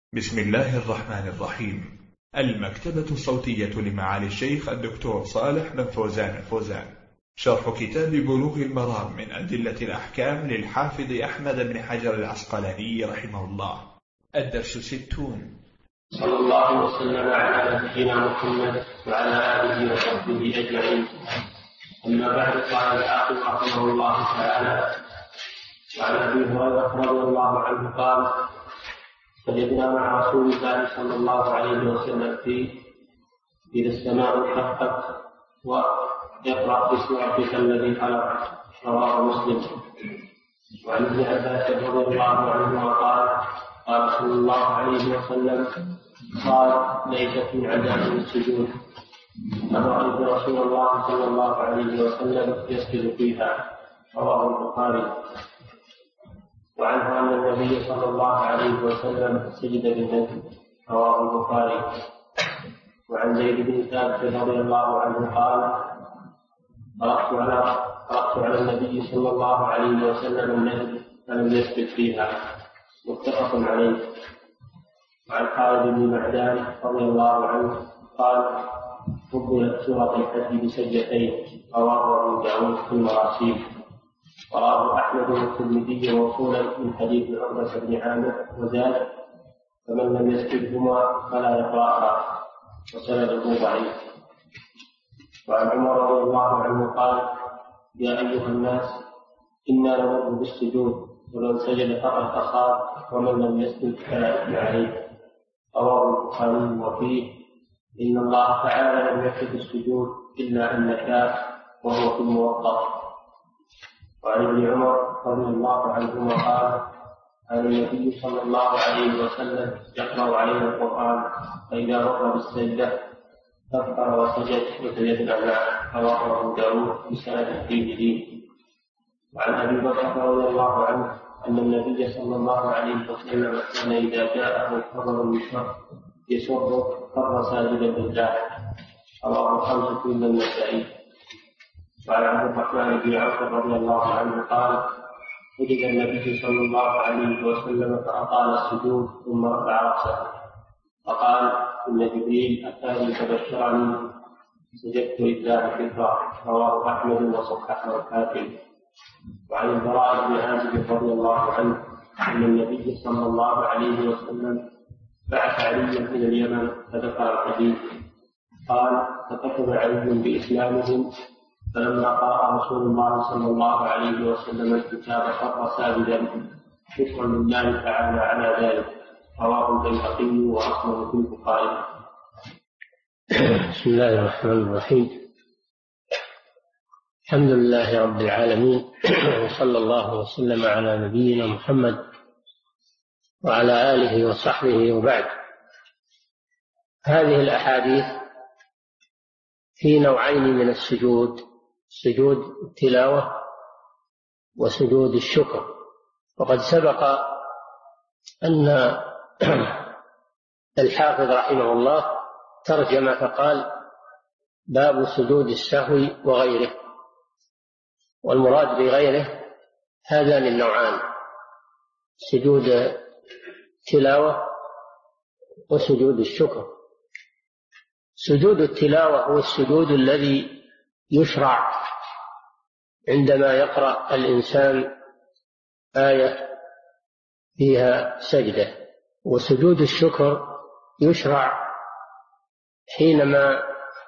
بسم الله الرحمن الرحيم. المكتبة الصوتية لمعالي الشيخ الدكتور صالح بن فوزان الفوزان، شرح كتاب بلوغ المرام من أدلة الأحكام للحافظ أحمد بن حجر العسقلاني رحمه الله. الدرس 60. صلى الله وسلم على نبينا محمد وعلى آله وصحبه أجمعين. أما بعد، قال الحافظ رحمه الله تعالى: وعن أبي هريرة رضي الله عنه قال: سجدنا مع رسول الله صلى الله عليه وسلم في إذا السماء انشقت ويقرأ باسم ربك الذي خلق، رواه مسلم. وعن ابن عباس رضي الله عنه قال: قال صلى الله عليه وسلم: قال: ليست من عذاب السجود، فرأيت رسول الله صلى الله عليه وسلم يسجد فيها، رواه البخاري. وعنه أن النبي صلى الله عليه وسلم سجد بالنجم، رواه البخاري. وعن زيد بن ثابت رضي الله عنه قال: قرأت على النبي صلى الله عليه وسلم النجم فلم يسجد فيها، متفق عليه. وعن خالد بن معدان رضي الله عنه قال: فضلت سورة الحج بسجدتين، رواه أبو داود في المراسيل. ورواه أحمد والترمذي موصولا من حديث عقبة بن عامر وزاد: فمن لم يسجدهما فلا يقرأها، وسنده ضعيف. وعن عمر رضي الله عنه قال: يا أيها الناس، إنا نمر بالسجود، ومن سجد فقد أصاب، ومن لم يسجد فلا إثم عليه، رواه البخاري. وفيه: إن الله تعالى لم يكتب السجود إلا أن نشاء، وهو في الموقف. وعن ابن عمر رضي الله عنهما قال: كان النبي صلى الله عليه وسلم يقرأ علينا القرآن، فإذا مر بالسجدة كبر وسجد وسجدنا معه، رواه أبو داود بسند فيه دين. وعن أبي بكر رضي الله عنه أن النبي صلى الله عليه وسلم كان إذا جاءه خبر من شر يسره خر ساجدا بالله، رواه الخمسة إلا النسائي. وعن عبد الرحمن بن عوف رضي الله عنه قال: سجد النبي صلى الله عليه وسلم فأطال السجود ثم رفع رأسه فقال: إن جبريل أتاني فبشرني، سجدت لله شكرا، رواه أحمد وصححه الحاكم. وعن البراء بن عازب رضي الله عنه أن النبي صلى الله عليه وسلم بعث عليا إلى اليمن فذكر الحديث. قال: فكتب علي بإسلامهم، فلما قرأ رسول الله صلى الله عليه وسلم الكتاب خر ساجدا شكرا لله تعالى على ذلك، رواه البيهقي وأصله في البخاري. بسم الله الرحمن الرحيم. الحمد لله رب العالمين، وصلى الله وسلم على نبينا محمد وعلى آله وصحبه وبعد. هذه الأحاديث في نوعين من السجود: سجود التلاوة وسجود الشكر. وقد سبق أن الحافظ رحمه الله ترجم فقال: باب سجود السهو وغيره. والمراد بغيره هذان النوعان: سجود التلاوة وسجود الشكر. سجود التلاوة هو السجود الذي يشرع عندما يقرأ الإنسان آية فيها سجدة. وسجود الشكر يشرع حينما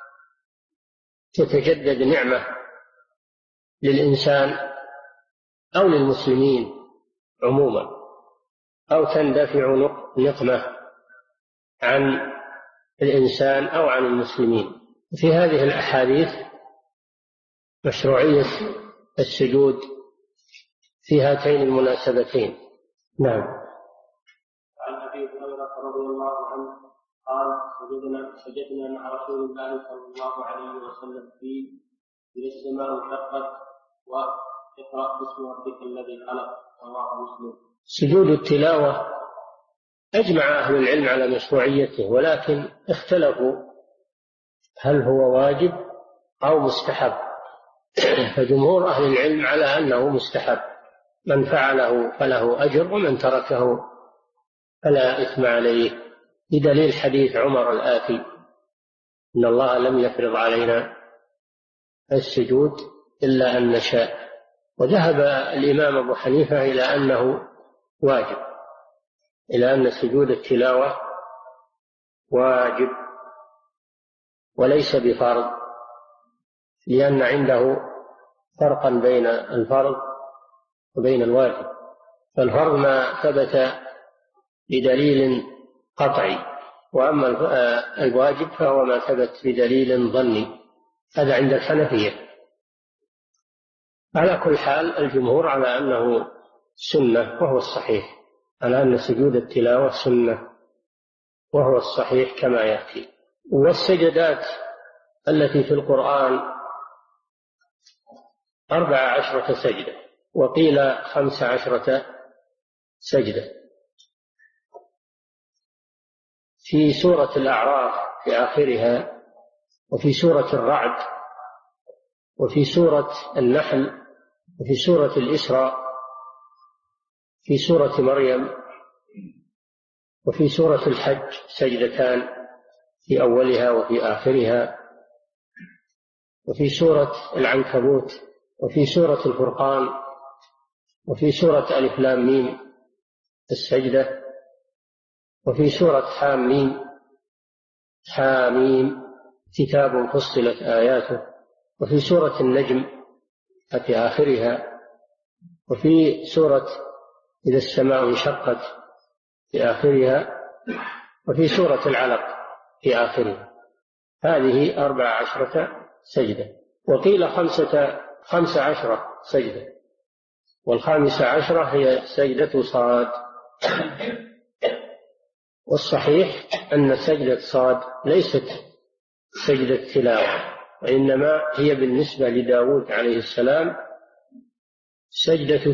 تتجدد نعمة للإنسان أو للمسلمين عموما، أو تندفع نقمة عن الإنسان أو عن المسلمين. في هذه الأحاديث مشروعية السجود في هاتين المناسبتين. نعم. عن أبي هريرة رضي الله عنه قال: سجدنا مع رسول الله صلى الله عليه وسلم في إذا السماء انشقت واقرأ باسم ربك الذي خلق، رواه مسلم. سجود التلاوة أجمع أهل العلم على مشروعيته، ولكن اختلفوا هل هو واجب أو مستحب. فجمهور أهل العلم على أنه مستحب، من فعله فله أجر، ومن تركه فلا إثم عليه، بدليل حديث عمر الآتي: إن الله لم يفرض علينا السجود إلا أن نشاء. وذهب الإمام أبو حنيفة إلى أنه واجب، إلى أن سجود التلاوة واجب وليس بفرض، لأن عنده فرقا بين الفرض وبين الواجب. فالفرض ما ثبت بدليل قطعي، وأما الواجب فهو ما ثبت بدليل ظني. هذا عند الحنفية. على كل حال الجمهور على أنه سنة وهو الصحيح، على أن سجود التلاوة سنة وهو الصحيح كما يأتي. والسجدات التي في القرآن 14 سجدة، وقيل 15 سجدة. في سورة الأعراف في آخرها، وفي سورة الرعد، وفي سورة النحل، وفي سورة الإسراء، في سورة مريم، وفي سورة الحج سجدتان في أولها وفي آخرها، وفي سورة العنكبوت، وفي سورة الفرقان، وفي سورة ألف لام ميم السجدة، وفي سورة حاميم كتاب فصلت آياته، وفي سورة النجم في آخرها، وفي سورة إذا السماء انشقت في آخرها، وفي سورة العلق في آخرها. هذه 14 سجدة. وقيل 15 سجدة، وال15 هي سجدة صاد. والصحيح أن سجدة صاد ليست سجدة تلاوة، وإنما هي بالنسبة لداود عليه السلام سجدة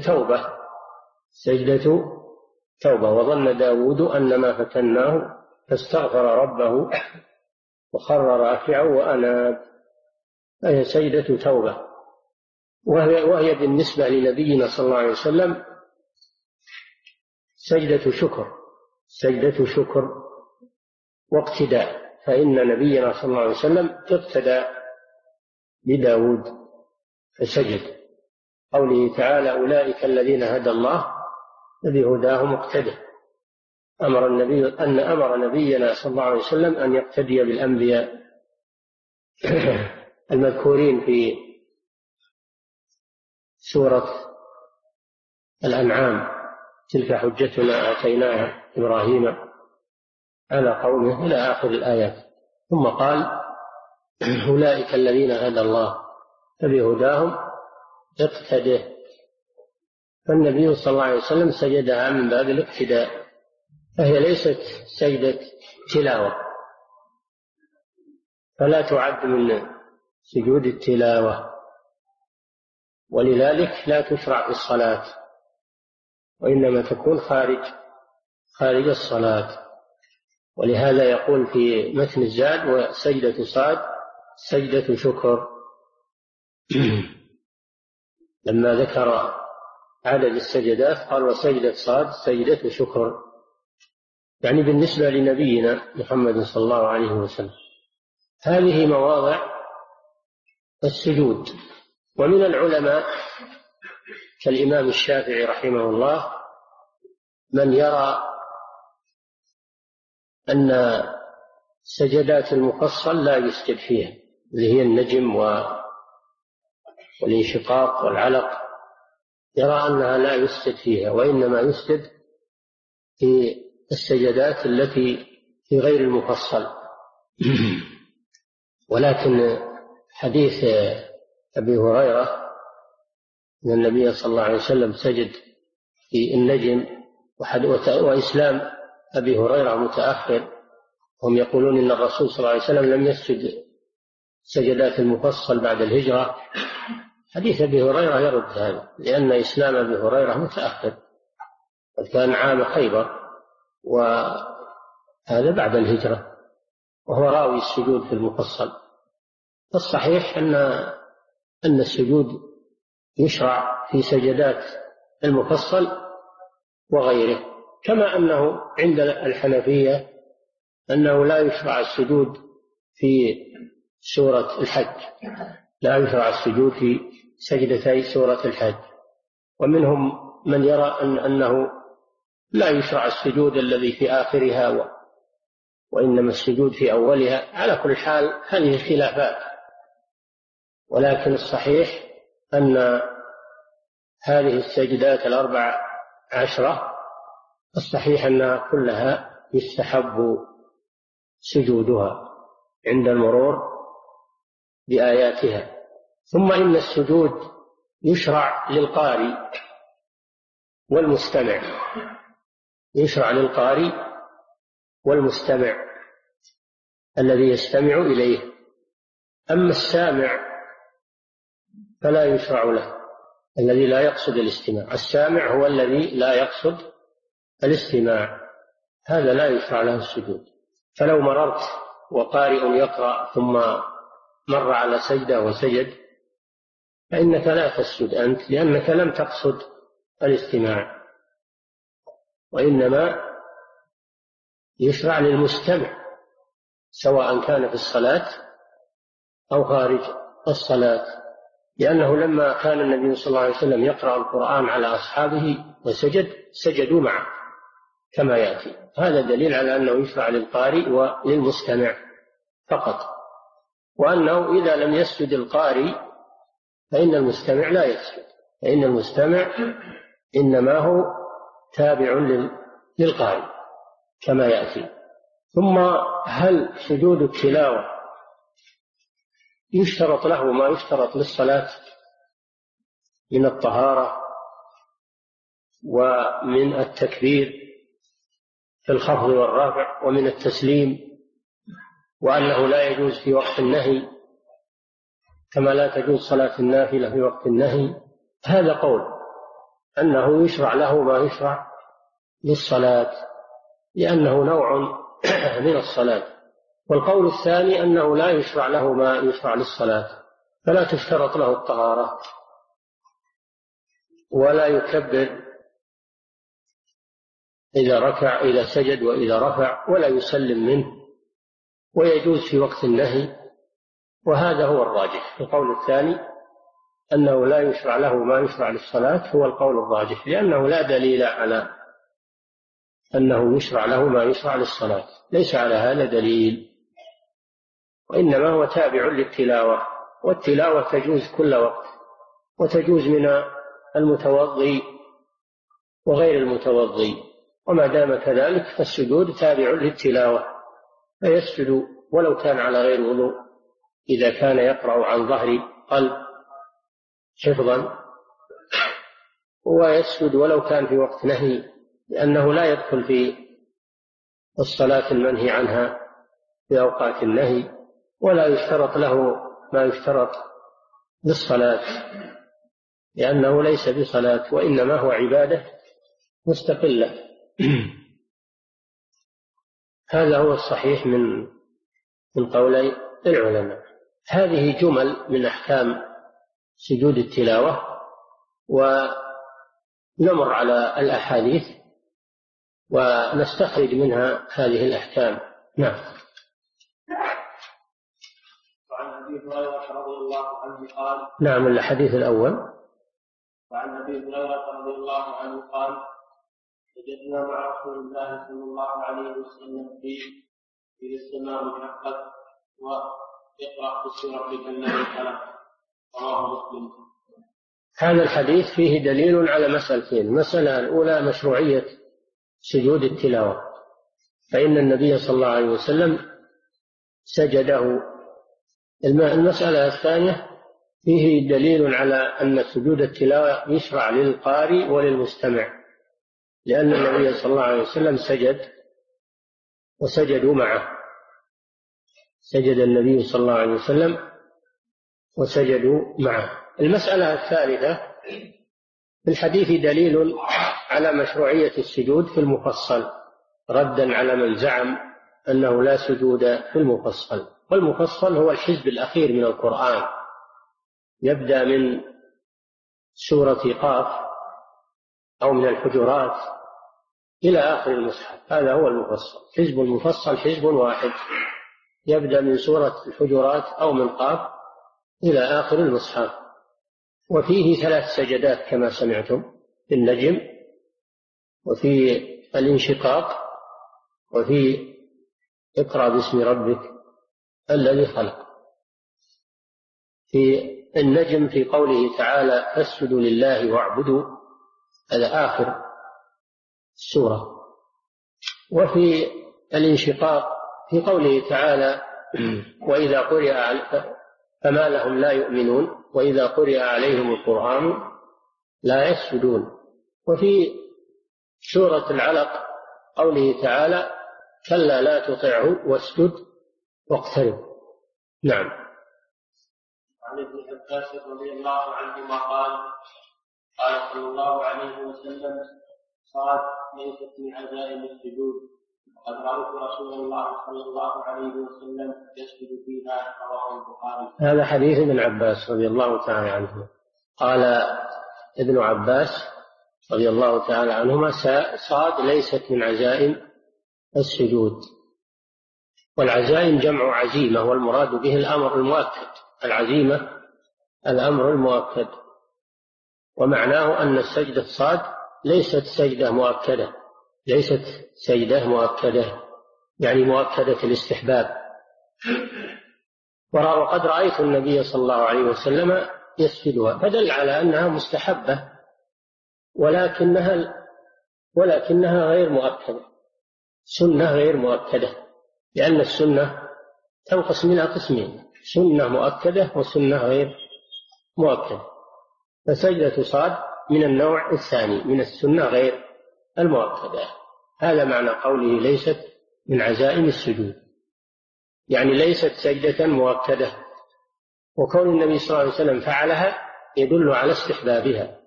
توبة. وظن داود أن ما فتناه فاستغفر ربه وخر راكعا وأناب، فهي سجدة توبة. وهي بالنسبة لنبينا صلى الله عليه وسلم سجدة شكر واقتداء، فإن نبينا صلى الله عليه وسلم اقتدى بداود فسجد. قوله تعالى: أولئك الذين هدى الله فبهداه مقتدى. أمر نبينا صلى الله عليه وسلم أن يقتدي بالأنبياء المذكورين في سورة الأنعام: تلك حجتنا آتيناها إبراهيم على قومه، إلى آخر الآيات. ثم قال: أولئك الذين هدى الله فبهداهم اقتده. فالنبي صلى الله عليه وسلم سجدها من باب الاقتداء، فهي ليست سجدة تلاوة، فلا تعد من سجود التلاوة، ولذلك لا تشرع في الصلاة، وإنما تكون خارج الصلاة. ولهذا يقول في متن الزاد: وسجدة صاد سجدة شكر. لما ذكر عدد السجدات قال: وسجدة صاد سجدة شكر، يعني بالنسبة لنبينا محمد صلى الله عليه وسلم. هذه مواضع السجود. ومن العلماء كالإمام الشافعي رحمه الله من يرى أن سجدات المفصل لا يسجد فيها، اللي هي النجم والانشقاق والعلق، يرى أنها لا يسجد فيها، وإنما يسجد في السجدات التي في غير المفصل. ولكن حديث أبي هريرة أن النبي صلى الله عليه وسلم سجد في النجم، وإسلام أبي هريرة متأخر، هم يقولون إن الرسول صلى الله عليه وسلم لم يسجد سجدات المفصل بعد الهجرة. حديث أبي هريرة يرد هذا، لأن إسلام أبي هريرة متأخر، قد كان عام خيبر، وهذا بعد الهجرة، وهو راوي السجود في المفصل. فالصحيح أن السجود يشرع في سجدات المفصل وغيره، كما أنه عند الحنفية أنه لا يشرع السجود في سورة الحج، لا يشرع السجود في سجدتي سورة الحج. ومنهم من يرى أنه لا يشرع السجود الذي في آخرها وإنما السجود في أولها. على كل حال هذه خلافات، ولكن الصحيح أن هذه السجدات 14 الصحيح أنها كلها يستحب سجودها عند المرور بآياتها. ثم إن السجود يشرع للقارئ والمستمع، يشرع للقارئ والمستمع الذي يستمع إليه. أما السامع فلا يشرع له، الذي لا يقصد الاستماع. السامع هو الذي لا يقصد الاستماع، هذا لا يشرع له السجود. فلو مررت وقارئ يقرأ ثم مر على سجدة وسجد فإنك لا تسجد أنت، لأنك لم تقصد الاستماع، وإنما يشرع للمستمع سواء كان في الصلاة أو خارج الصلاة. لأنه لما كان النبي صلى الله عليه وسلم يقرأ القرآن على أصحابه وسجد سجدوا معه كما يأتي. هذا دليل على أنه يشرع للقارئ وللمستمع فقط، وأنه إذا لم يسجد القارئ فإن المستمع لا يسجد، فإن المستمع إنما هو تابع للقارئ كما يأتي. ثم هل سجود التلاوة يشترط له ما يشترط للصلاة من الطهارة ومن التكبير في الخفض والرفع ومن التسليم، وأنه لا يجوز في وقت النهي كما لا تجوز صلاة النافلة في وقت النهي؟ هذا قول أنه يشرع له ما يشرع للصلاة لأنه نوع من الصلاة. والقول الثاني أنه لا يشرع له ما يشرع للصلاة، فلا تشترط له الطهارة ولا يكبر إذا ركع إذا سجد وإذا رفع، ولا يسلم منه، ويجوز في وقت النهي. وهذا هو الراجح. القول الثاني أنه لا يشرع له ما يشرع للصلاة هو القول الراجح، لأنه لا دليل على أنه يشرع له ما يشرع للصلاة، ليس على هذا دليل، وإنما هو تابع للتلاوة، والتلاوة تجوز كل وقت، وتجوز من المتوضي وغير المتوضي، وما دام كذلك فالسجود تابع للتلاوة، فيسجد ولو كان على غير وضوء إذا كان يقرأ عن ظهر قلب حفظا، ويسجد ولو كان في وقت نهي، لأنه لا يدخل في الصلاة المنهي عنها في أوقات النهي، ولا يشترط له ما يشترط للصلاة لأنه ليس بصلاة، وإنما هو عبادة مستقلة. هذا هو الصحيح من قولي العلماء. هذه جمل من أحكام سجود التلاوة، ونمر على الأحاديث ونستخرج منها هذه الأحكام. نعم. وعن أبي هريرة رضي الله عنه قال: نعم، الحديث الأول. وعن أبي هريرة رضي الله عنه قال: وجدنا مع رسول الله صلى الله عليه وسلم في السماء انشقت واقرأ باسم ربك الذي خلق، رواه مسلم. هذا الحديث فيه دليل على مسألتين. المسألة الأولى مشروعية سجود التلاوة، فإن النبي صلى الله عليه وسلم سجده. المسألة الثانية فيه دليل على أن سجود التلاوة يشرع للقارئ وللمستمع، لأن النبي صلى الله عليه وسلم سجد وسجدوا معه، سجد النبي صلى الله عليه وسلم وسجدوا معه. المسألة الثالثة في الحديث دليل على مشروعية السجود في المفصل، ردا على من زعم أنه لا سجود في المفصل. والمفصل هو الحزب الأخير من القرآن، يبدأ من سورة قاف أو من الحجرات إلى آخر المصحف. هذا هو المفصل. حزب المفصل حزب واحد يبدأ من سورة الحجرات أو من قاف إلى آخر المصحف، وفيه 3 سجدات كما سمعتم، في النجم وفي الانشقاق وفي اقرأ باسم ربك الذي خلق. في النجم في قوله تعالى فاسجدوا لله واعبدوا، هذا آخر السورة. وفي الانشقاق في قوله تعالى وإذا قرئ فما لهم لا يؤمنون وإذا قرئ عليهم القرآن لا يسجدون. وفي سورة العلق قوله تعالى كلا لا تطعه واسجد واقترب. نعم. عن ابن عباس رضي الله عنهما قال قال صلى الله عليه وسلم صاد ليست من عزائم السجود وقد رأيت رسول الله صلى الله عليه وسلم يسجد فيها. رواه البخاري. هذا حديث ابن عباس رضي الله تعالى عنه. قال ابن عباس رضي الله تعالى عنهما صاد ليست من عزائم السجود. والعزائم جمع عزيمة، والمراد به الأمر المؤكد. العزيمة الأمر المؤكد، ومعناه أن السجدة صاد ليست سجدة مؤكدة، ليست سجدة مؤكدة يعني مؤكدة الاستحباب. وقد رأيت النبي صلى الله عليه وسلم يسجدها، فدل على أنها مستحبة ولكنها غير مؤكدة، سنة غير مؤكدة، لأن السنة تنقسم إلى قسمين: سنة مؤكدة وسنة غير مؤكدة. فسجدة صاد من النوع الثاني من السنة غير المؤكدة. هذا معنى قوله ليست من عزائم السجود، يعني ليست سجدة مؤكدة. وكون النبي صلى الله عليه وسلم فعلها يدل على استحبابها.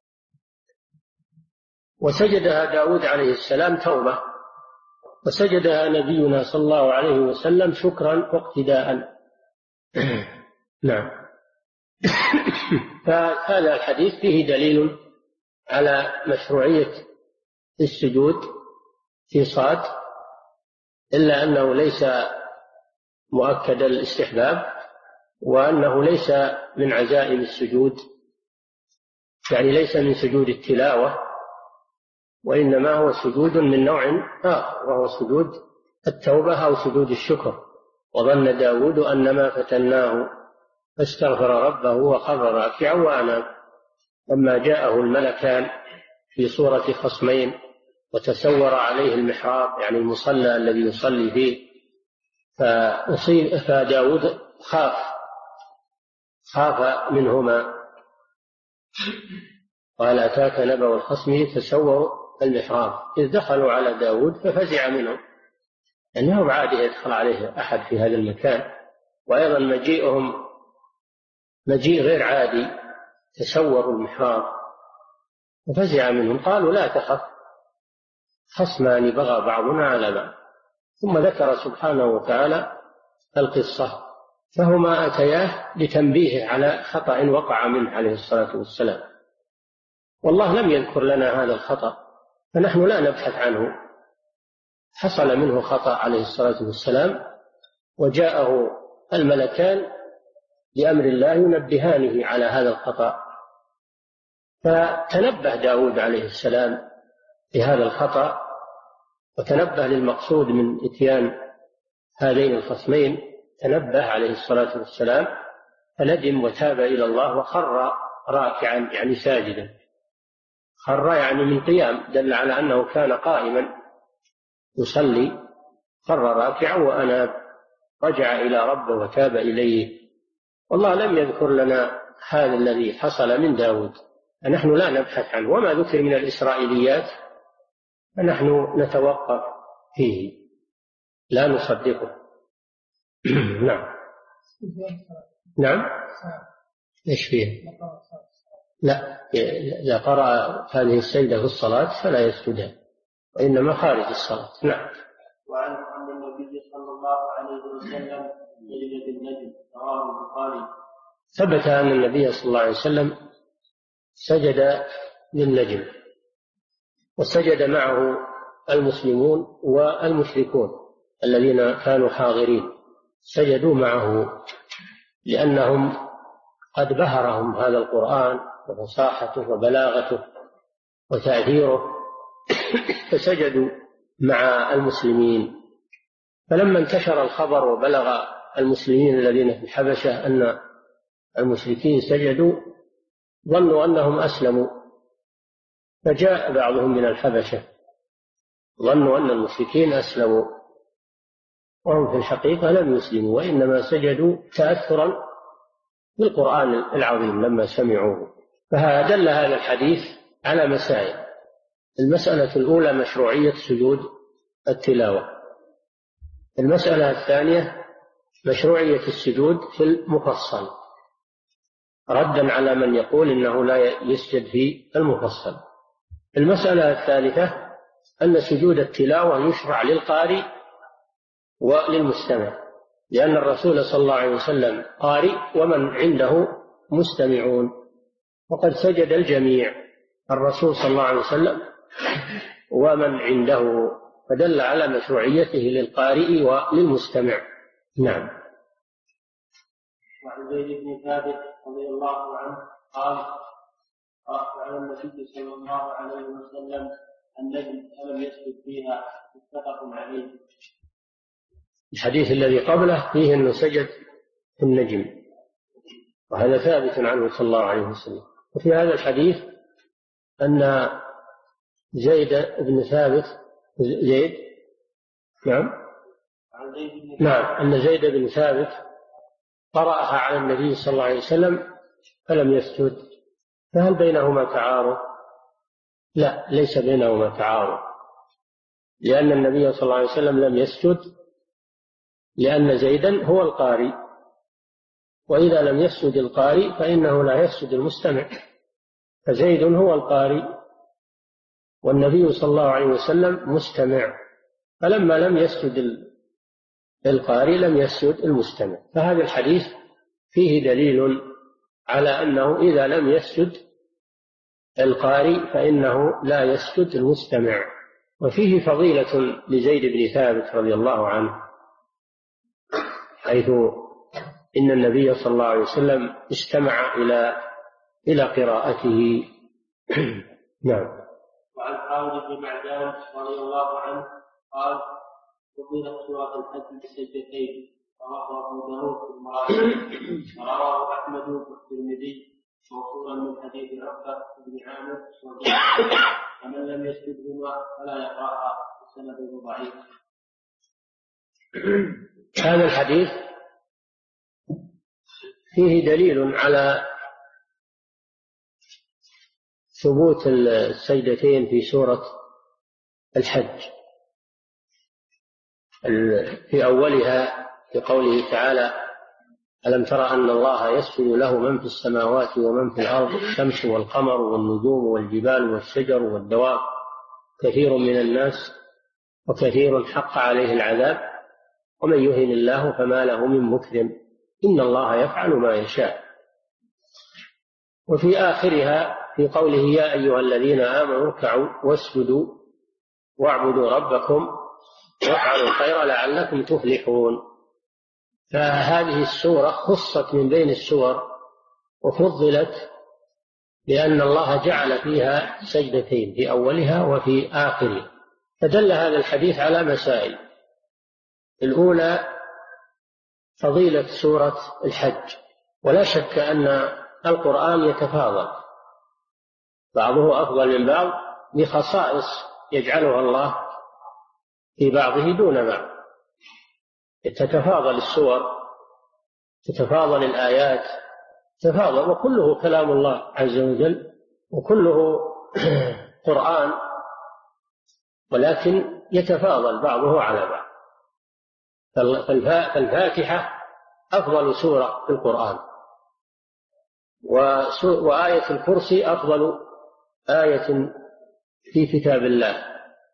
وسجدها داود عليه السلام توبة، وسجدها نبينا صلى الله عليه وسلم شكرا واقتداء. نعم. فهذا الحديث فيه دليل على مشروعية السجود في صاد، إلا أنه ليس مؤكد الاستحباب، وأنه ليس من عزائم السجود، يعني ليس من سجود التلاوة، وإنما هو سجود من نوع آخر، وهو سجود التوبة أو سجود الشكر. وظن داود أنما فتناه فاستغفر ربه وخر راكعا وأناب. لما جاءه الملكان في صورة خصمين وتسور عليه المحراب، يعني المصلى الذي يصلي فيه، فداود خاف منهما. قال أتاك نبأ الخصم تسوروا المحراب إذ دخلوا على داود ففزع منهم، أنه بعاده يدخل عليه أحد في هذا المكان. وأيضا مجيئهم مجيء غير عادي، تسوروا المحراب ففزع منهم. قالوا لا تخف خصمان بغى بعضنا على بعض. ثم ذكر سبحانه وتعالى القصة، فهما أتياه لتنبيهه على خطأ وقع منه عليه الصلاة والسلام، والله لم يذكر لنا هذا الخطأ، فنحن لا نبحث عنه. حصل منه خطأ عليه الصلاة والسلام، وجاءه الملكان بأمر الله ينبهانه على هذا الخطأ، فتنبه داود عليه السلام لهذا الخطأ، وتنبه للمقصود من إتيان هذين الخصمين. تنبه عليه الصلاة والسلام فندم وتاب إلى الله وخر راكعا يعني ساجدا. خر يعني من قيام، دل على أنه كان قائما يصلي، خر راكعا وأناب، رجع إلى ربه وتاب إليه. والله لم يذكر لنا هذا الذي حصل من داود، فنحن لا نبحث عنه، وما ذكر من الإسرائيليات فنحن نتوقف فيه لا نصدقه. نعم. نعم. ايش فيه؟ لا، إذا قرأ هذه السجدة في الصلاة فلا يسجدها، وإنما خارج الصلاة. نعم. وعن النبي صلى الله عليه وسلم سجد بالنجم. رواه البخاري. ثبت أن النبي صلى الله عليه وسلم سجد للنجم، وسجد معه المسلمون والمشركون الذين كانوا حاضرين سجدوا معه، لأنهم قد بهرهم هذا القرآن وفصاحته وبلاغته وتأثيره، فسجدوا مع المسلمين. فلما انتشر الخبر وبلغ المسلمين الذين في الحبشة أن المشركين سجدوا ظنوا أنهم أسلموا، فجاء بعضهم من الحبشة ظنوا أن المشركين أسلموا، وهم في الحقيقة لم يسلموا، وإنما سجدوا تأثرا بالقرآن العظيم لما سمعوه. فدل هذا الحديث على مسائل. المسألة الأولى مشروعية سجود التلاوة. المسألة الثانية مشروعية السجود في المفصل، ردا على من يقول إنه لا يسجد في المفصل. المسألة الثالثة أن سجود التلاوة يشرع للقارئ وللمستمع، لأن الرسول صلى الله عليه وسلم قارئ ومن عنده مستمعون، وقد سجد الجميع، الرسول صلى الله عليه وسلم ومن عنده، فدل على مشروعيته للقارئ وللمستمع. نعم. وعن زيد بن ثابت رضي الله عنه قال: قرأت على النبي صلى الله عليه وسلم النجم فلم يسجد فيها، متفق عليه. الحديث الذي قبله فيه أنه سجد في النجم، وهذا ثابت عنه صلى الله عليه وسلم. وفي هذا الحديث أن زيد بن ثابت أن زيد بن ثابت قرأها على النبي صلى الله عليه وسلم فلم يسجد. فهل بينهما تعارض؟ لا، ليس بينهما تعارض، لأن النبي صلى الله عليه وسلم لم يسجد لأن زيدا هو القارئ، وإذا لم يسجد القارئ فإنه لا يسجد المستمع، فزيد هو القارئ والنبي صلى الله عليه وسلم مستمع، فلما لم يسجد القارئ لم يسجد المستمع. فهذا الحديث فيه دليل على أنه إذا لم يسجد القارئ فإنه لا يسجد المستمع. وفيه فضيلة لزيد بن ثابت رضي الله عنه، حيث إن النبي صلى الله عليه وسلم استمع إلى قراءته. نعم. وعن خالد بن معدان رضي الله عنه قال: فضيلت سورة الحج بسجدتين، رواه أبو داود في المراجع، ورواه أحمد والترمذي موصولا من حديث عقبة بن عامر، ومن لم يسجدهما فلا يقرأها، وسنده ضعيف. هذا الحديث فيه دليل على ثبوت السجدتين في سورة الحج، في أولها في قوله تعالى: ألم تر أن الله يسجد له من في السماوات ومن في الأرض، الشمس والقمر والنجوم والجبال والشجر والدواب، كثير من الناس وكثير حق عليه العذاب، ومن يهن الله فما له من مكرم، إن الله يفعل ما يشاء. وفي آخرها في قوله: يا أيها الذين آمنوا اركعوا واسجدوا واعبدوا ربكم وافعلوا الخير لعلكم تفلحون. فهذه السورة خصت من بين السور وفضلت لأن الله جعل فيها سجدتين في أولها وفي آخرها. فدل هذا الحديث على مسائل. الأولى فضيلة سورة الحج، ولا شك أن القرآن يتفاضل، بعضه أفضل من بعض بخصائص يجعلها الله في بعضه دون بعض. تتفاضل السور، تتفاضل الآيات، تتفاضل، وكله كلام الله عز وجل، وكله قرآن، ولكن يتفاضل بعضه على بعض. فالفاتحة أفضل سورة في القرآن، وآية الكرسي أفضل آية في كتاب الله.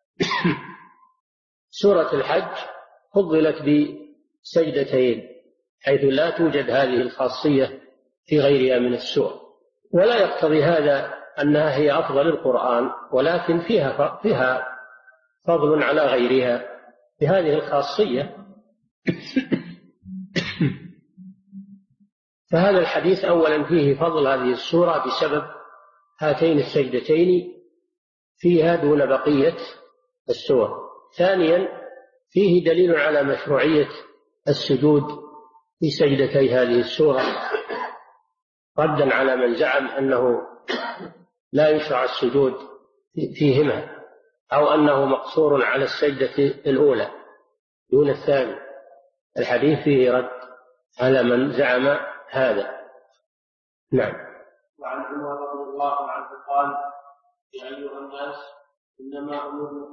سورة الحج فضلت بسجدتين، حيث لا توجد هذه الخاصية في غيرها من السور. ولا يقتضي هذا أنها هي أفضل القرآن، ولكن فيها فضل على غيرها بهذه الخاصية. فهذا الحديث أولا فيه فضل هذه السورة بسبب هاتين السجدتين فيها دون بقية السور. ثانيا فيه دليل على مشروعية السجود في سجدتي هذه السورة، ردا على من زعم أنه لا يشرع السجود فيهما، أو أنه مقصور على السجدة الأولى دون الثانية. الحديث فيه رد على من زعم هذا. نعم. وعن عمر رضي الله عنه قال: يا أيها الناس إننا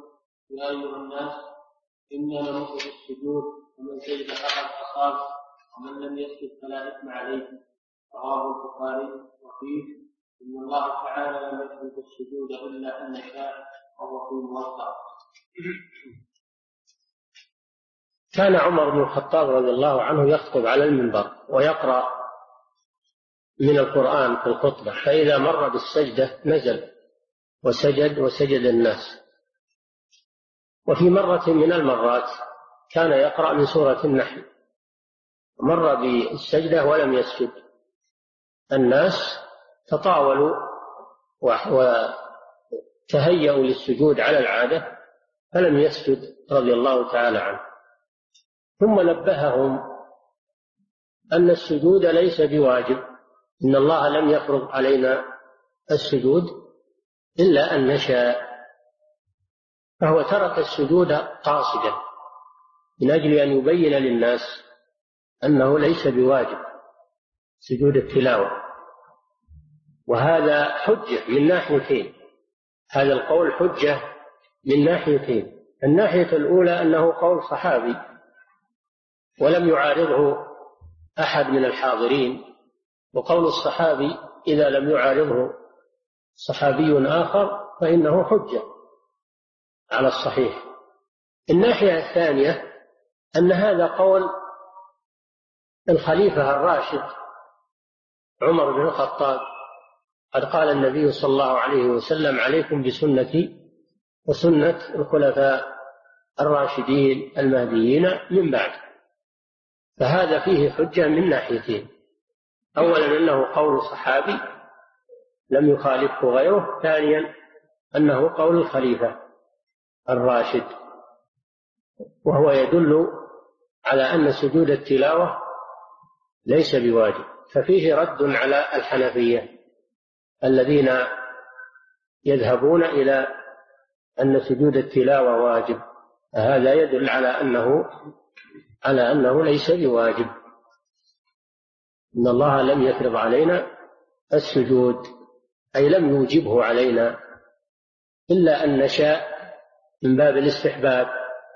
نمر بالسجود، ومن سجد فقد أصاب، ومن لم يسجد فلا إثم عليه. رواه البخاري. وفيه: إن الله تعالى لم يترك السجود إلا أن شاء، وهو في الموضع. كان عمر بن الخطاب رضي الله عنه يخطب على المنبر ويقرأ من القرآن في الخطبة، فإذا مر بالسجدة نزل وسجد الناس. وفي مرة من المرات كان يقرأ من سورة النحل، مر بالسجدة ولم يسجد، الناس تطاولوا وتهيأوا للسجود على العادة فلم يسجد رضي الله تعالى عنه. ثم نبههم أن السجود ليس بواجب، إن الله لم يفرض علينا السجود إلا أن نشاء، فهو ترك السجود قاصدا من أجل أن يبين للناس أنه ليس بواجب سجود التلاوة. وهذا حجة من ناحيتين، هذا القول حجة من ناحيتين. الناحية الأولى أنه قول صحابي ولم يعارضه أحد من الحاضرين، وقول الصحابي إذا لم يعارضه صحابي آخر فإنه حجة على الصحيح. الناحية الثانية أن هذا قول الخليفة الراشد عمر بن الخطاب، قد قال النبي صلى الله عليه وسلم: عليكم بسنتي وسنة الخلفاء الراشدين المهديين من بعد. فهذا فيه حجة من ناحيتين: أولا أنه قول صحابي لم يخالفه غيره، ثانيا أنه قول الخليفة الراشد، وهو يدل على أن سجود التلاوة ليس بواجب. ففيه رد على الحنفية الذين يذهبون إلى أن سجود التلاوة واجب، هذا يدل على أنه ليس بواجب. إن الله لم يفرض علينا السجود، أي لم يوجبه علينا إلا أن نشاء، من باب الاستحباب،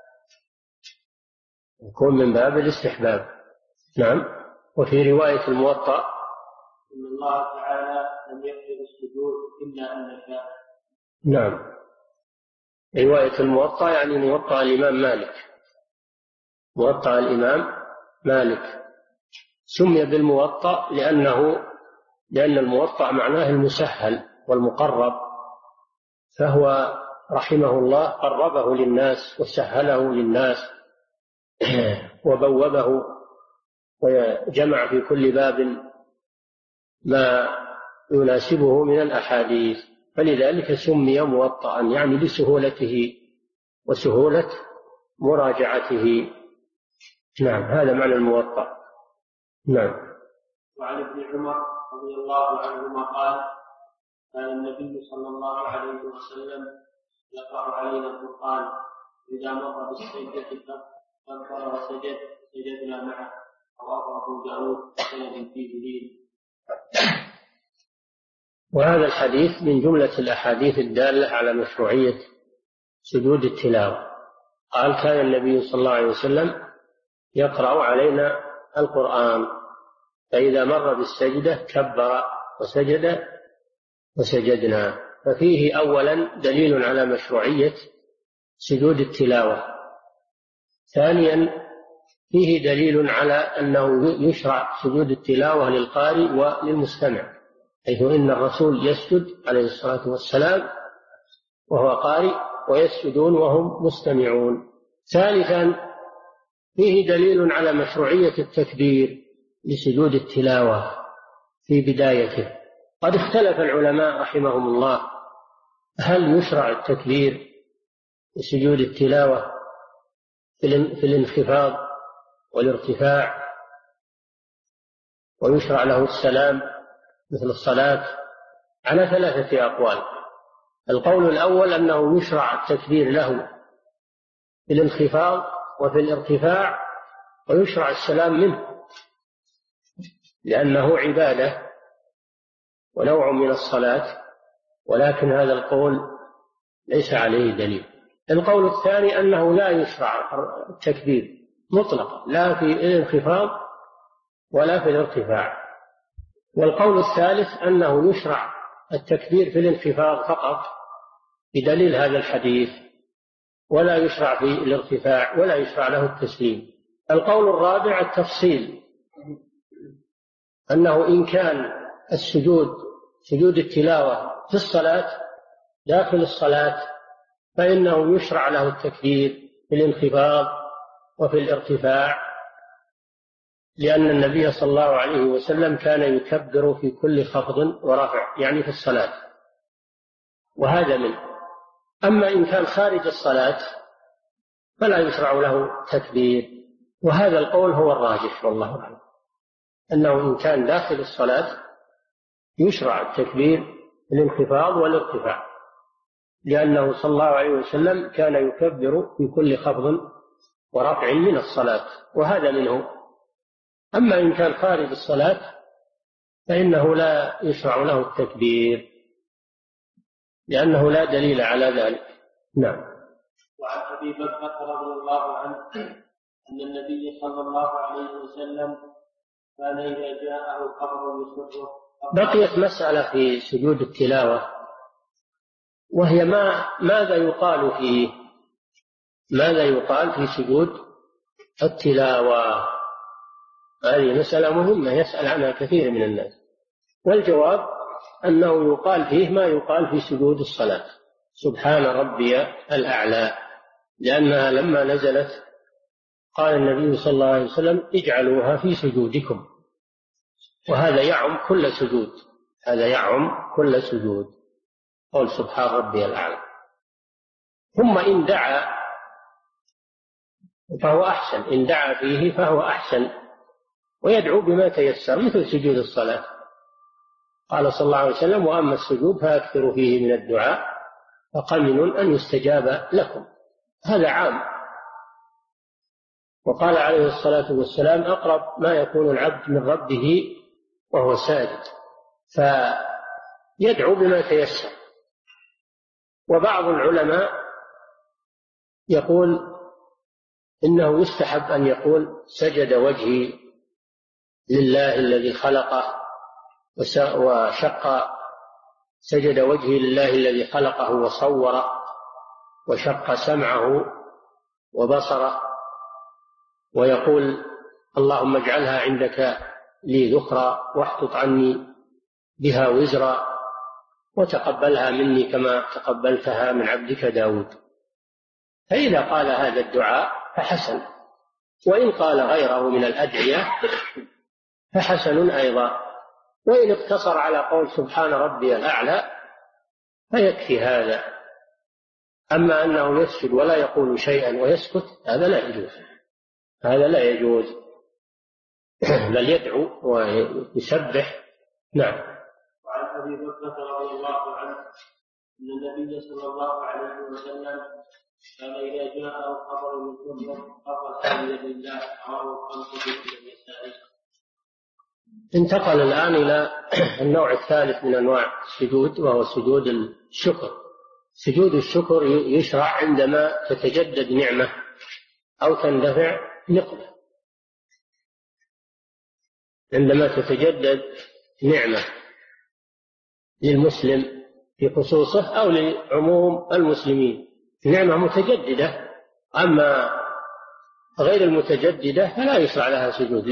يكون من باب الاستحباب. نعم. وفي رواية الموطأ: إن الله تعالى لم يفرض السجود إلا أن نشاء. نعم. رواية الموطأ يعني موطأ الإمام مالك، موطأ الإمام مالك سمي بالموطأ لأن الموطأ معناه المسهل والمقرب، فهو رحمه الله قربه للناس وسهله للناس وبوبه وجمع في كل باب ما يناسبه من الأحاديث، فلذلك سمي موطأ، يعني لسهولته وسهولة مراجعته. نعم، هذا معنى الموطأ. نعم. وعن ابن عمر رضي الله عنهما قال: كان النبي صلى الله عليه وسلم يقرأ علينا القرآن، إذا مر بالسجدة كبر وسجد سجدنا معه. رواه أبو داود بسند فيه لين. وهذا الحديث من جملة الأحاديث الدالة على مشروعية سجود التلاوة. قال: كان النبي صلى الله عليه وسلم يقرأ علينا القرآن، فإذا مر بالسجدة كبر وسجد وسجدنا. ففيه أولا دليل على مشروعية سجود التلاوة. ثانيا فيه دليل على أنه يشرع سجود التلاوة للقارئ وللمستمع، حيث إن الرسول يسجد عليه الصلاة والسلام وهو قارئ، ويسجدون وهم مستمعون. ثالثا فيه دليل على مشروعية التكبير لسجود التلاوة في بدايته. قد اختلف العلماء رحمهم الله هل يشرع التكبير لسجود التلاوة في الانخفاض والارتفاع، ويشرع له السلام مثل الصلاة، على 3 أقوال. القول الأول أنه يشرع التكبير له في الانخفاض وفي الارتفاع، ويشرع السلام منه لأنه عبادة ونوع من الصلاة، ولكن هذا القول ليس عليه دليل. القول الثاني أنه لا يشرع التكبير مطلقا لا في الانخفاض ولا في الارتفاع. والقول الثالث أنه يشرع التكبير في الانخفاض فقط بدليل هذا الحديث، ولا يشرع في الارتفاع ولا يشرع له التسليم. القول الرابع التفصيل، أنه إن كان سجود التلاوة في الصلاة داخل الصلاة فإنه يشرع له التكبير في الانخفاض وفي الارتفاع، لأن النبي صلى الله عليه وسلم كان يكبر في كل خفض ورفع، يعني في الصلاة، وهذا منه. أما إن كان خارج الصلاة فلا يشرع له تكبير، وهذا القول هو الراجح والله أعلم، أنه إن كان داخل الصلاة يشرع التكبير في الانخفاض والارتفاع، لأنه صلى الله عليه وسلم كان يكبر في كل خفض ورفع من الصلاة، وهذا منه. أما إن كان خارج الصلاة فإنه لا يشرع له التكبير، لأنه لا دليل على ذلك. نعم. وعن أبي بكر رضي الله عنه أن النبي صلى الله عليه وسلم كان إذا جاءه خبر يسره. بقيت مسألة في سجود التلاوة، وهي ماذا يقال في سجود التلاوة. هذه مسألة مهمة يسأل عنها كثير من الناس، والجواب أنه يقال فيه ما يقال في سجود الصلاة، سبحان ربي الأعلى، لأنها لما نزلت قال النبي صلى الله عليه وسلم اجعلوها في سجودكم، وهذا يعم كل سجود، هذا يعم كل سجود، قول سبحان ربي الأعلى. ثم إن دعا فهو أحسن، إن دعا فيه فهو أحسن، ويدعو بما تيسر مثل سجود الصلاة. قال صلى الله عليه وسلم وأما السجود فأكثروا فيه من الدعاء فقمن أن يستجاب لكم، هذا عام. وقال عليه الصلاة والسلام أقرب ما يكون العبد من ربه وهو ساجد، فيدعو بما تيسر. وبعض العلماء يقول إنه يستحب أن يقول سجد وجهي لله الذي خلقه وشق، سجد وجهي لله الذي خلقه وصوره وشق سمعه وبصره، ويقول اللهم اجعلها عندك لي ذخرا واحطط عني بها وزرا وتقبلها مني كما تقبلتها من عبدك داود. فإذا قال هذا الدعاء فحسن، وإن قال غيره من الأدعية فحسن أيضا، وإن اقتصر على قول سبحان ربي الأعلى فيكفي هذا. أما أنه يسجد ولا يقول شيئا ويسكت هذا لا يجوز، هذا لا يجوز، بل يدعو ويسبح. نعم. وعن أبي بكر رضي الله عنه أن النبي صلى الله عليه وسلم كان إذا جاءه خبر من كفر قال بيد الله رواه الخمسة في النسائي. انتقل الآن إلى النوع الثالث من أنواع السجود، وهو سجود الشكر. سجود الشكر يشرع عندما تتجدد نعمة أو تندفع نقمة، عندما تتجدد نعمة للمسلم في خصوصه أو لعموم المسلمين، نعمة متجددة. أما غير المتجددة فلا يشرع لها سجود،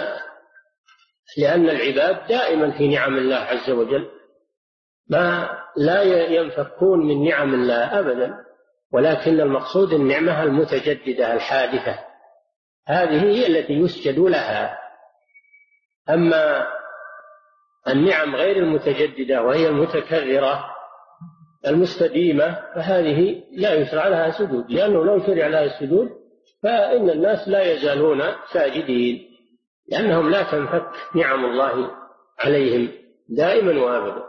لأن العباد دائما في نعم الله عز وجل، لا ينفكون من نعم الله أبدا، ولكن المقصود النعمة المتجددة الحادثة، هذه هي التي يسجد لها. أما النعم غير المتجددة وهي المتكررة المستديمة فهذه لا يشرع لها سجود، لأنه لو شرع لها السجود فإن الناس لا يزالون ساجدين، لأنهم لا تنفك نعم الله عليهم دائما وأبدا.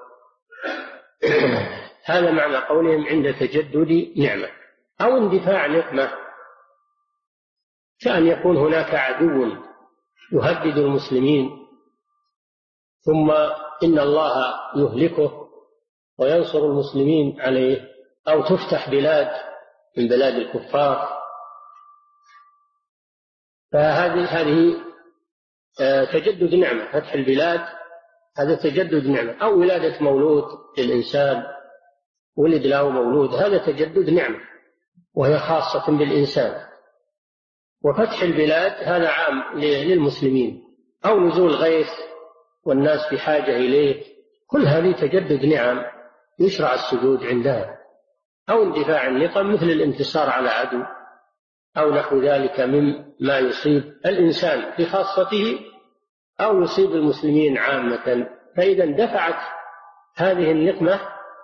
هذا معنى قولهم عند تجدد نعمة أو اندفاع نقمة، كأن يكون هناك عدو يهدد المسلمين ثم إن الله يهلكه وينصر المسلمين عليه، أو تفتح بلاد من بلاد الكفار، فهذه تجدد نعمة. فتح البلاد هذا تجدد نعمة، أو ولادة مولود للإنسان، ولد له مولود، هذا تجدد نعمة وهي خاصة بالإنسان. وفتح البلاد هذا عام للمسلمين، أو نزول غيث والناس بحاجة إليه، كل هذه تجدد نعم يشرع السجود عندها. أو اندفاع النقم مثل الانتصار على عدو أو نحو ذلك مما يصيب الإنسان في خاصته أو يصيب المسلمين عامة، فإذا اندفعت هذه النقمة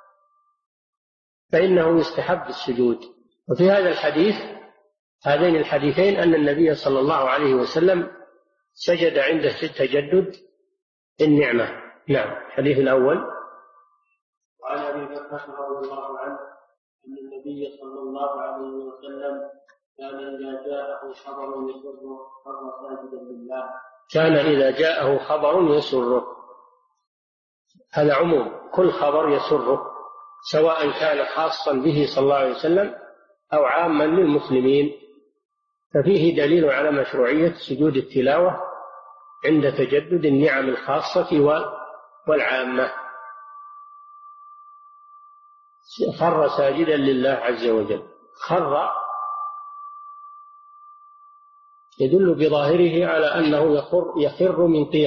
فإنه يستحب السجود. وفي هذا الحديث، هذين الحديثين، أن النبي صلى الله عليه وسلم سجد عند تجدد النعمة. نعم. الحديث الأول: وعن أبي بكر رضي الله عنه أن النبي صلى الله عليه وسلم كان إذا جاءه خبر يسره خر ساجدا لله. كان إذا جاءه خبر يسره، هذا عموم، كل خبر يسره سواء كان خاصا به صلى الله عليه وسلم أو عاما للمسلمين، ففيه دليل على مشروعية سجود التلاوة عند تجدد النعم الخاصة والعامة. خر ساجدا لله عز وجل، خر يدل بظاهره على أنه يخر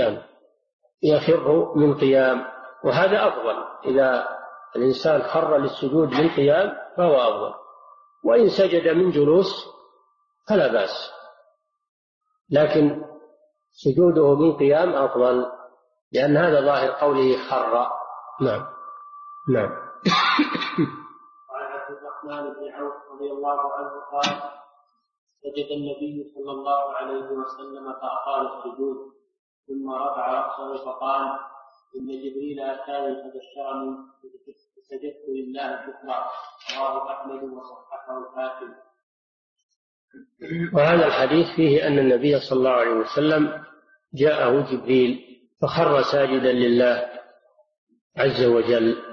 من قيام، وهذا أفضل. إذا الإنسان خر للسجود من قيام فهو أفضل، وإن سجد من جلوس فلا بأس، لكن سجوده من قيام أفضل، لأن هذا ظاهر قوله خر. نعم. نعم. وعن عبد الرحمن بن عوف رضي الله عنه قال: سجد النبي صلى الله عليه وسلم فأطال السجود، ثم رفع رأسه فقال: إن جبريل أتاني فبشرني فسجدت لله شكرا. رواه أحمد وصححه الحاكم. وهذا الحديث فيه أن النبي صلى الله عليه وسلم جاءه جبريل فخر ساجدا لله عز وجل.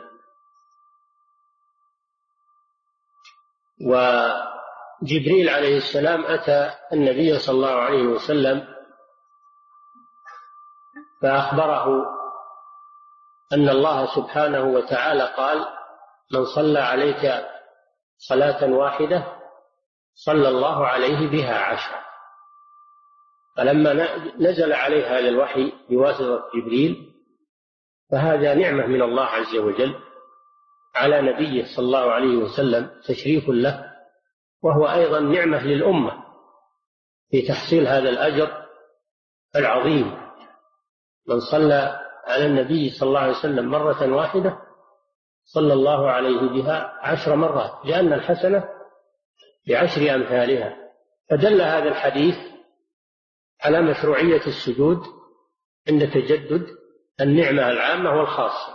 وجبريل عليه السلام أتى النبي صلى الله عليه وسلم فأخبره أن الله سبحانه وتعالى قال: من صلى عليك صلاة واحدة صلى الله عليه بها 10. فلما نزل عليه هذا الوحي بواسطة جبريل فهذا نعمة من الله عز وجل على نبيه صلى الله عليه وسلم، تشريف له، وهو أيضا نعمة للأمة في تحصيل هذا الأجر العظيم. من صلى على النبي صلى الله عليه وسلم مرة واحدة صلى الله عليه بها 10 مرات، لأن الحسنة ب10 أمثالها. فدل هذا الحديث على مشروعية السجود عند تجدد النعمة العامة والخاصة.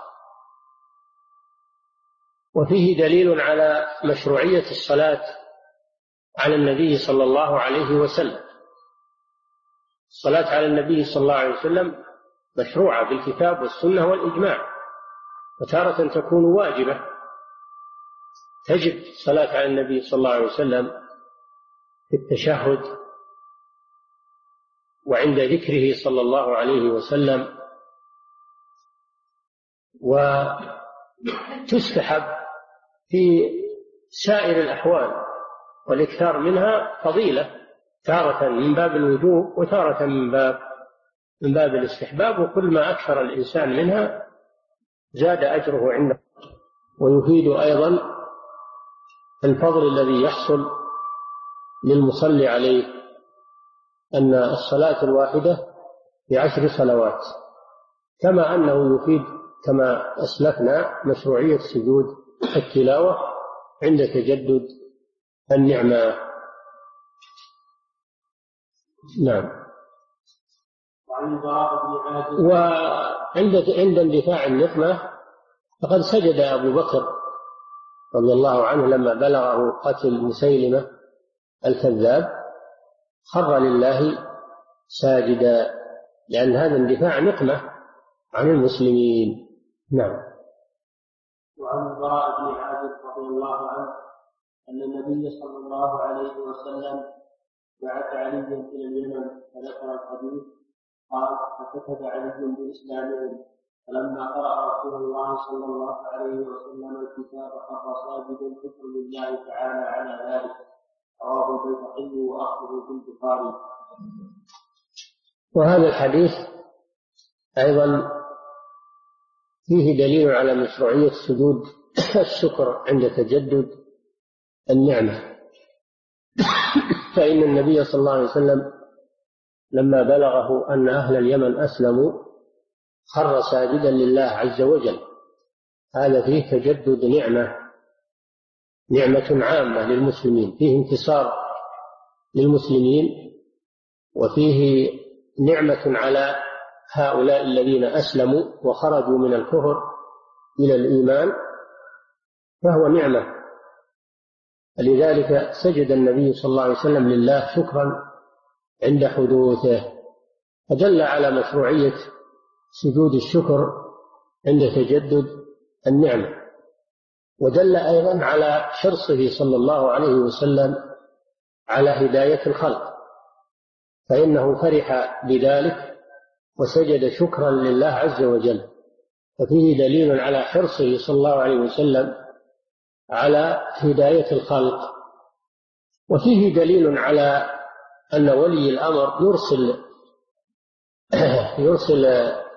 وفيه دليل على مشروعية الصلاة على النبي صلى الله عليه وسلم. الصلاة على النبي صلى الله عليه وسلم مشروعة بالكتاب والسنة والإجماع، وتارة تكون واجبة، تجب الصلاة على النبي صلى الله عليه وسلم في التشهد وعند ذكره صلى الله عليه وسلم، وتستحب في سائر الأحوال، والإكثار منها فضيلة، تارة من باب الوجوب وتارة من باب الاستحباب، وكل ما أكثر الإنسان منها زاد أجره عنده. ويفيد أيضا الفضل الذي يحصل للمصلي عليه أن الصلاة الواحدة ب10 صلوات، كما أنه يفيد كما أسلفنا مشروعية سجود التلاوة عند تجدد النعمة. نعم. وعند اندفاع النقمة فقد سجد أبو بكر رضي الله عنه لما بلغه قتل مسيلمة الكذاب، خر لله ساجدا، لأن هذا اندفاع نقمة عن المسلمين. نعم. وعن البراء بن عازب رضي الله عنه أن النبي صلى الله عليه وسلم بعث عليا إلى اليمن فذكر الحديث قال: فكتب علي بإسلامهم، فلما قرأ رسول الله صلى الله عليه وسلم الكتاب خر ساجدا شكرا لله تعالى على ذلك. رواه البيهقي وأخذه في البخاري. وهذا الحديث أيضا فيه دليل على مشروعية سجود الشكر عند تجدد النعمة، فإن النبي صلى الله عليه وسلم لما بلغه أن أهل اليمن أسلموا خر ساجدا لله عز وجل. هذا فيه تجدد نعمة عامة للمسلمين، فيه انتصار للمسلمين، وفيه نعمة على هؤلاء الذين أسلموا وخرجوا من الكفر إلى الإيمان، فهو نعمة. لذلك سجد النبي صلى الله عليه وسلم لله شكرا عند حدوثه، فدل على مشروعية سجود الشكر عند تجدد النعمة، ودل أيضا على حرصه صلى الله عليه وسلم على هداية الخلق، فإنه فرح بذلك وسجد شكرا لله عز وجل، ففيه دليل على حرصه صلى الله عليه وسلم على هداية الخلق. وفيه دليل على أن ولي الأمر يرسل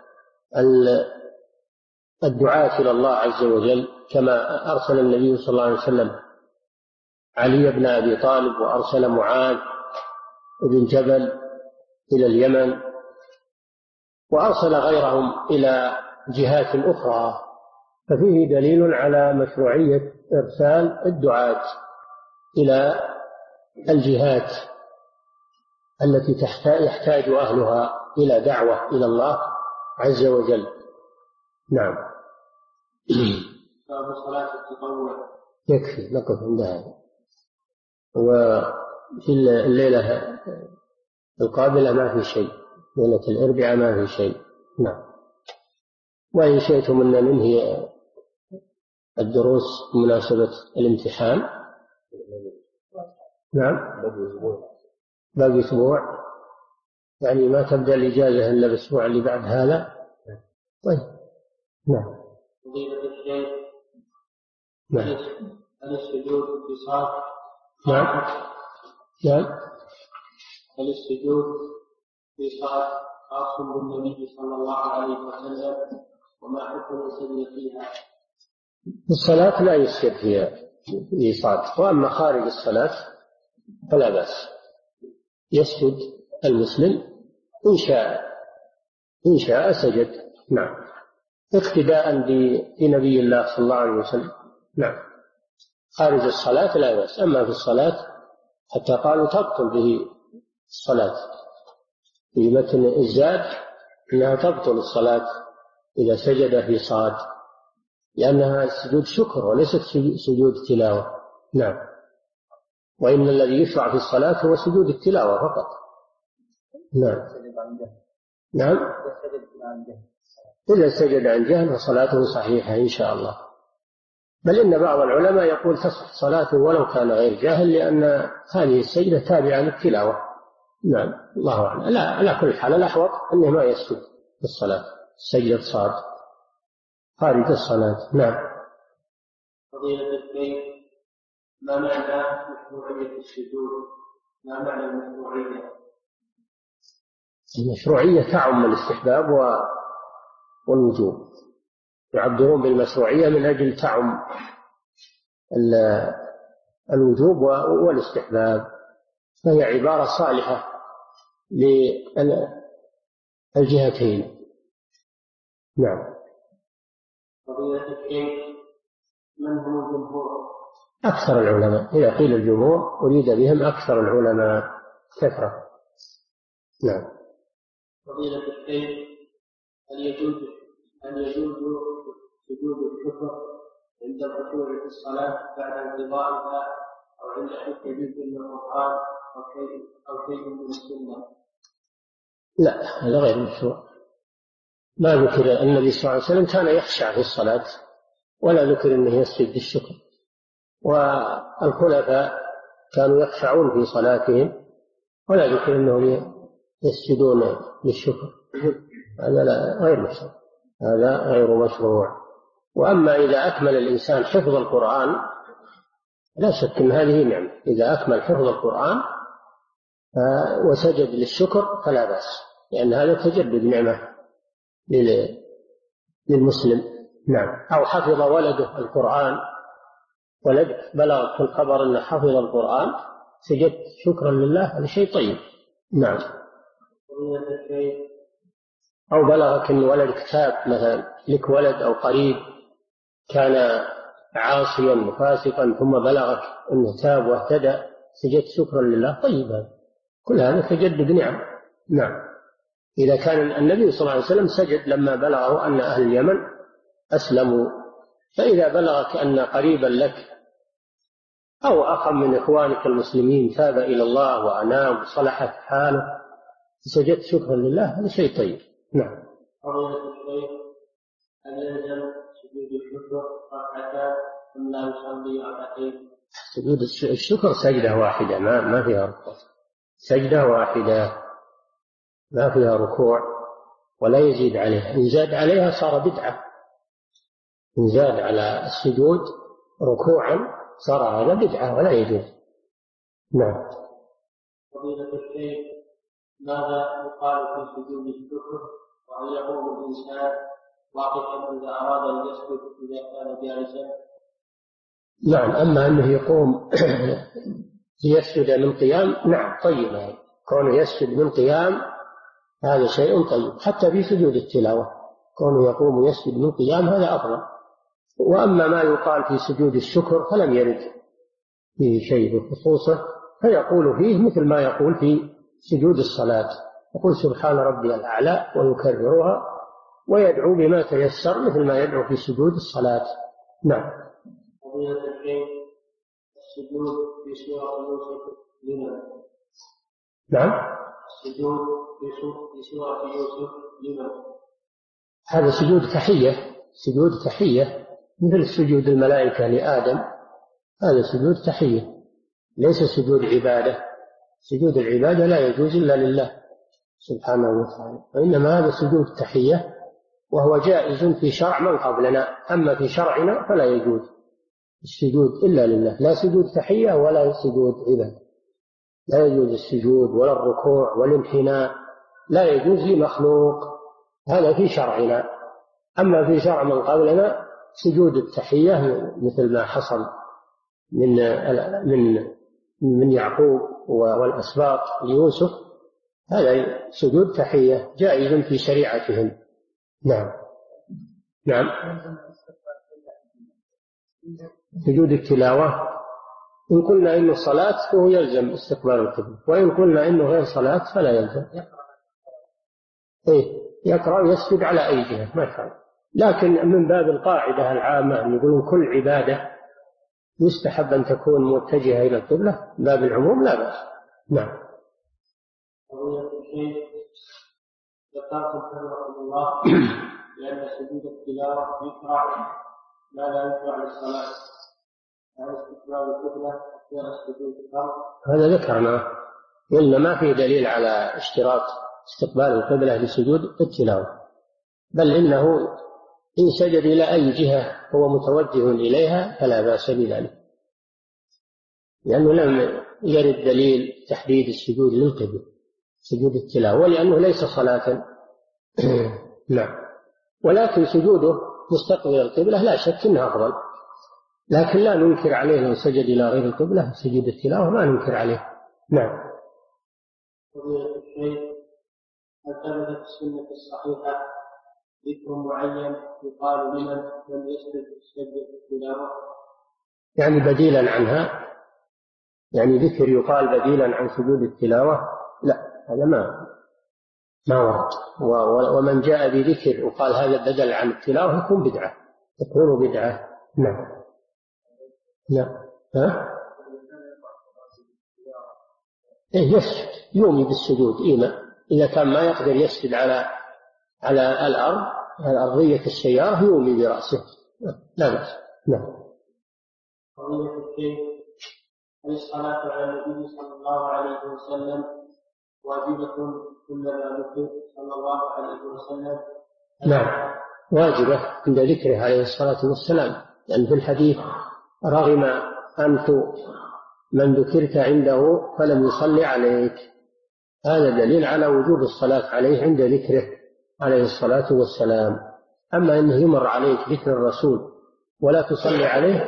الدعاة إلى الله عز وجل، كما أرسل النبي صلى الله عليه وسلم علي بن أبي طالب، وأرسل معاذ بن جبل إلى اليمن، وأرسل غيرهم إلى جهات أخرى، ففيه دليل على مشروعية إرسال الدعاة إلى الجهات التي يحتاج أهلها إلى دعوة إلى الله عز وجل. نعم. باب صلاة التطوع. يكفي نقف عند هذا، وفي الليلة القابلة ما في شيء، ليلة الأربعاء ما في شيء. نعم. وإن شئتم أن ننهي الدروس بمناسبة الامتحان. نعم. باقي أسبوع، يعني ما تبدأ الإجازة إلا الأسبوع اللي بعد هذا. طيب. نعم. فضيلة الشيخ، نعم. هل السجود في صلاة؟ نعم. نعم. هل السجود في صلاة خاص بالنبي صلى الله عليه وسلم، وما حكم السجود فيها؟ في الصلاة لا يسجد فيها إيصاد، وأما خارج الصلاة فلا بأس يسجد المسلم إن شاء سجد. نعم. اقتداء بنبي الله صلى الله عليه وسلم. نعم. خارج الصلاة لا بأس، أما في الصلاة حتى قالوا تبطل به الصلاة، في متن الزاد إنها تبطل الصلاة إذا سجد في صاد، لأنها سجود شكر وليست سجود تلاوة. نعم. وإن الذي يشرع في الصلاة هو سجود التلاوة فقط. نعم. نعم. إذا سجد عن جهل فصلاته صحيحة إن شاء الله، بل إن بعض العلماء يقول تصح صلاته ولو كان غير جاهل، لأن هذه السجدة تابعة للتلاوة. نعم. الله أعلم. لا، على كل حال الأحوط أنه ما يسجد في الصلاة سجدة صاد خارج الصلاة. نعم. فضيلة الشيخ، ما معنى مشروعية السجود؟ ما معنى المشروعية؟ المشروعية تعم الاستحباب والوجوب، يعبرون بالمشروعية من أجل تعم الوجوب والاستحباب، فهي عبارة صالحة للجهتين. نعم. فضيلة الشيخ، من هم الجمهور؟ أكثر العلماء، إذا قيل الجمهور أريد بهم أكثر العلماء كثرة. نعم. فضيلة الشيخ، هل يجوز سجود الشكر عند الركوع في الصلاة بعد انقضائها، أو عند حفظ جزء من القرآن أو شيء من السنة؟ لا، هذا غير مشروع. ما ذكر النبي صلى الله عليه وسلم كان يخشع في الصلاة، ولا ذكر أنه يسجد للشكر. والخلفاء كانوا يخشعون في صلاتهم، ولا ذكر أنهم يسجدون للشكر. هذا غير مشروع، هذا غير مشروع. وأما إذا أكمل الإنسان حفظ القرآن لا شك أن هذه نعمة، إذا أكمل حفظ القرآن وسجد للشكر فلا بأس، لأن هذا تجدد نعمة للمسلم. نعم. أو حفظ ولده القرآن، ولد بلغ في الخبر أنه حفظ القرآن، سجدت شكرا لله، هذا شيء طيب. نعم. أو بلغك أن ولد كتاب، مثلا لك ولد أو قريب كان عاصيا وفاسقا ثم بلغك أنه تاب واهتدى، سجدت شكرا لله، طيب. هذا كل هذا تجدد نعم. نعم. إذا كان النبي صلى الله عليه وسلم سجد لما بلغه أن أهل اليمن أسلموا، فإذا بلغك أن قريبا لك أو أخا من إخوانك المسلمين تاب إلى الله وأناب وصلحت حاله، سجدت شكرا لله، هذا شيء طيب. نعم. هل يلزم سجود الشكر ركعتان أم لا يصلي ركعتين؟ سجود الشكر سجدة واحدة، ما فيها ركوع، سجدة واحدة ما فيها ركوع ولا يزيد عليها. إن زاد عليها صار بدعة، إن زاد على السجود ركوعا صار هذا بدعة ولا يجوز. نعم. فضيلة الشيخ، ماذا يقال في سجود الشكر؟ وهل يقوم الإنسان واقفا إذا أراد أن يسجد إذا كان جالسا؟ نعم. أما أنه يقوم ليسجد من قيام، نعم طيب، كونه يسجد من قيام هذا شيء طيب. حتى في سجود التلاوة كونه يقوم ويسجد من قيام هذا أفضل. وأما ما يقال في سجود الشكر فلم يرد فيه شيء بخصوصه، فيقول فيه مثل ما يقول في سجود الصلاة، يقول سبحان ربي الأعلى ويكررها، ويدعو بما تيسر مثل ما يدعو في سجود الصلاة. نعم. فضيلة الشيخ، السجود في سورة يوسف لمن؟ نعم. السجود في سورة يوسف لمن؟ هذا سجود تحية، سجود تحية مثل سجود الملائكة لآدم، هذا سجود تحية ليس سجود عبادة. سجود العبادة لا يجوز إلا لله سبحانه وتعالى، وإنما هذا سجود تحية، وهو جائز في شرع من قبلنا، أما في شرعنا فلا يجوز السجود إلا لله، لا سجود تحية ولا سجود عبادة، لا يجوز السجود ولا الركوع والانحناء، لا يجوز لمخلوق، هذا في شرعنا. أما في شرع من قبلنا سجود التحية مثل ما حصل من يعقوب والأسباط ليوسف، هذا سجود تحية جائز في شريعتهم. نعم. نعم. سجود التلاوة إن قلنا إنه صلاة فهو يلزم استقبال القبلة، وإن قلنا إنه غير صلاة فلا يلزم. يقرأ ويسجد على أي جهة ما شاء. لكن من باب القاعدة العامة أن يقولون كل عبادة يستحب أن تكون متجهة إلى القبلة، باب العموم لا بأس. نعم. ذكرتم رحمه الله لأن سجود التلاوة يقرأ ما لا يقرأ للصلاة، هل استقبال القبلة أثناء السجود الفرض؟ هذا ذكرنا، قلنا ما في دليل على اشتراط استقبال القبلة لسجود التلاوة، بل إنه إن سجد إلى أي جهة هو متوجه إليها فلا بأس بذلك، لأنه لم يرد دليل تحديد السجود للقبلة سجود التلاوة، ولأنه ليس صلاة. نعم. ولكن سجوده مستقبل القبلة لا شك أنه أفضل، لكن لا ننكر عليه لو سجد إلى غير القبلة سجود التلاوة ما ننكر عليه. نعم. فضيلة الشيخ، هل ثبت في السنة الصحيحة ذكر معين يقال لمن لم يسجد التلاوة؟ يعني بديلا عنها، يعني ذكر يقال بديلا عن سجود التلاوة؟ لا، هذا ما ورد. ومن جاء بذكر وقال هذا بدل عن التلاوة يكون بدعة. نعم. نعم. يسجد، يومي بالسجود إذا كان ما يقدر يسجد على الأرض، على أرضية السيارة، يومي برأسه، لا بأس. نعم. فضيلة الشيخ، هل الصلاة على النبي صلى الله عليه وسلم واجبة كلما ذكر صلى الله عليه وسلم؟ نعم، واجبة عند ذكره عليه الصلاة والسلام، لأن في الحديث رغم أنف من ذكرت عنده فلم يصلي عليك، هذا دليل على وجوب الصلاة عليه عند ذكره عليه الصلاة والسلام. أما أنه يمر عليك ذكر الرسول ولا تصلي عليه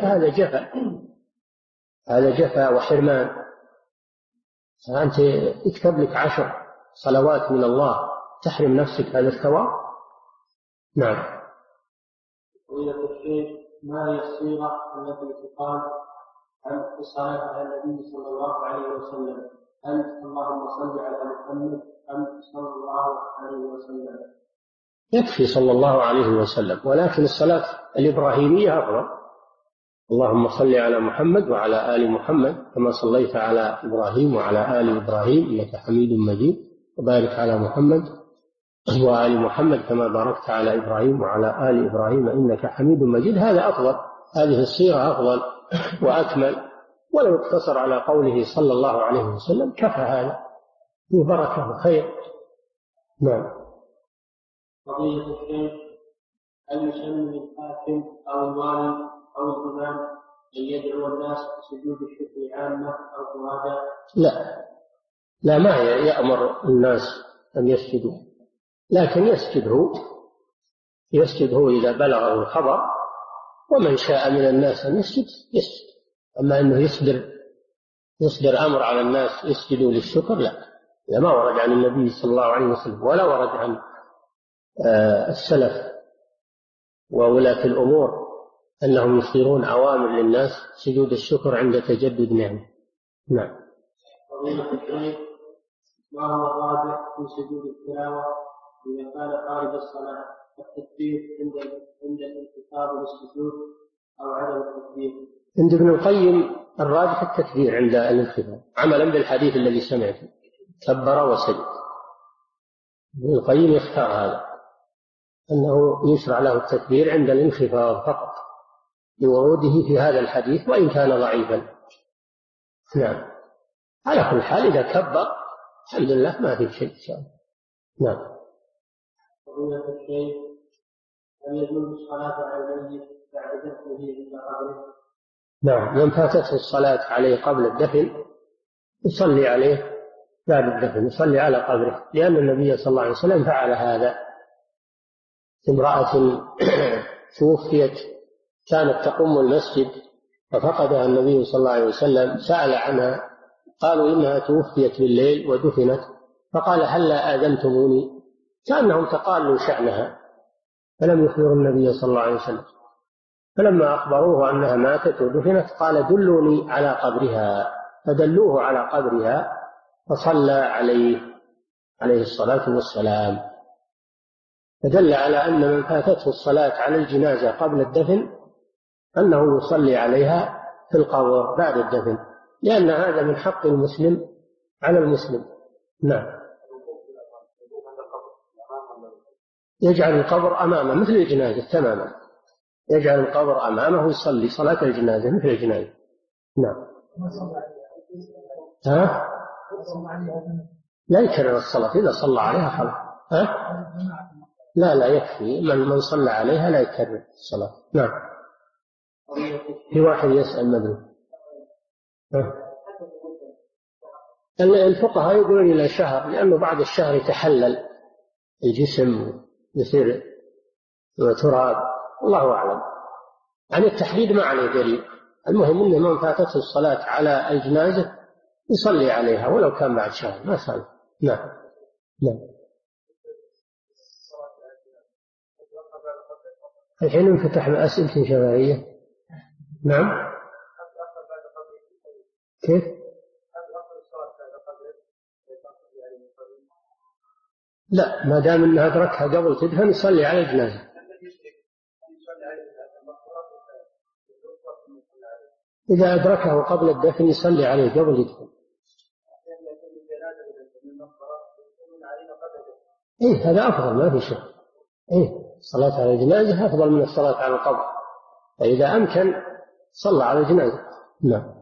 هذا جفا وحرمان. أنت اكتب لك 10 صلوات من الله تحرم نفسك هذا الثواب. نعم. فضيلة الشيخ، ما هي الصيغة التي تقال عن الصلاة على النبي صلى الله عليه وسلم؟ هل اللهم صل على محمد أم صلى الله عليه وسلم؟ يكفي صلى الله عليه وسلم، ولكن الصلاة الإبراهيمية أفضل. اللهم صل على محمد وعلى آل محمد كما صليت على إبراهيم وعلى آل إبراهيم إنك حميد مجيد، وبارك على محمد وآل محمد كما باركت على إبراهيم وعلى آل إبراهيم إنك حميد مجيد. هذا أفضل، هذه الصيغة أفضل وأكمل. ولو اقتصر على قوله صلى الله عليه وسلم كفى، هذا فيه بركة وخير. نعم. فضيلة الشيخ، هل يسن للحاكم أو الوالي أو الإمام أن يدعو الناس بسجود الشكر عامة أو فرادى؟ لا، ما يأمر الناس أن يسجدوا، لكن يسجد هو إذا بلغه الخبر، ومن شاء من الناس أن يسجد. أما أنه يصدر أمر على الناس يسجدوا للشكر، لا ما ورد عن النبي صلى الله عليه وسلم، ولا ورد عن السلف وولاة الأمور أنهم يصدرون أوامر للناس سجود الشكر عند تجدد نعمة. نعم. فضيلة الشيخ، ما هو الراجح في سجود التلاوة إذا كان خارج الصلاة؟ التكبير عند الانتقال للسجود أو عدم التكبير؟ عند ابن القيم الراجح التكبير عند الانخفاض، عملا بالحديث الذي سمعته كبر وسجد. ابن القيم يختار هذا، أنه يشرع له التكبير عند الانخفاض فقط لوروده في هذا الحديث وإن كان ضعيفا. نعم. على كل حال إذا كبر الحمد لله ما في شيء إن شاء الله. نعم. فضيلة الشيخ، هل يجوز الصلاة على الميت بعد دفنه عند قبره؟ نعم، من فاتته الصلاة عليه قبل الدفن يصلي عليه بعد الدفن، يصلي على قبره، لأن النبي صلى الله عليه وسلم فعل هذا. امرأة توفيت كانت تقوم المسجد ففقدها النبي صلى الله عليه وسلم، سأل عنها، قالوا إنها توفيت بالليل ودفنت، فقال هلا آذنتموني، كأنهم تقالوا شأنها فلم يخبروا النبي صلى الله عليه وسلم. فلما أخبروه أنها ماتت ودفنت قال دلوني على قبرها، فدلوه على قبرها فصلى عليه الصلاة والسلام. فدل على أن من فاتته الصلاة على الجنازة قبل الدفن أنه يصلي عليها في القبر بعد الدفن، لأن هذا من حق المسلم على المسلم. نعم. يجعل القبر أمامه مثل الجنازة تماما، يجعل القبر أمامه يصلي صلاة الجنازة مثل الجنازة. نعم. لا يكرر الصلاة، إذا صلى عليها خلاص. لا يكفي، من صلى عليها لا يكرر الصلاة. نعم. في واحد يسأل مدري. الفقهاء يقولون إلى شهر، لأنه بعد الشهر يتحلل الجسم يصير تراب، الله أعلم. عن التحديد ما عليه دليل. المهم أنه من فاتته الصلاة على الجنازة يصلي عليها ولو كان بعد شهر ما صلى. نعم. نعم. الحين انفتح أسئلة شفهية. نعم. كيف؟ لا، ما دام انها ادركها قبل تدفن يصلي على الجنازه. اذا ادركه قبل الدفن يصلي عليه قبل يدفن. ايه هذا افضل ما في شك. ايه الصلاه على الجنازه افضل من الصلاه على القبر، فاذا امكن صلى على الجنازه. نعم.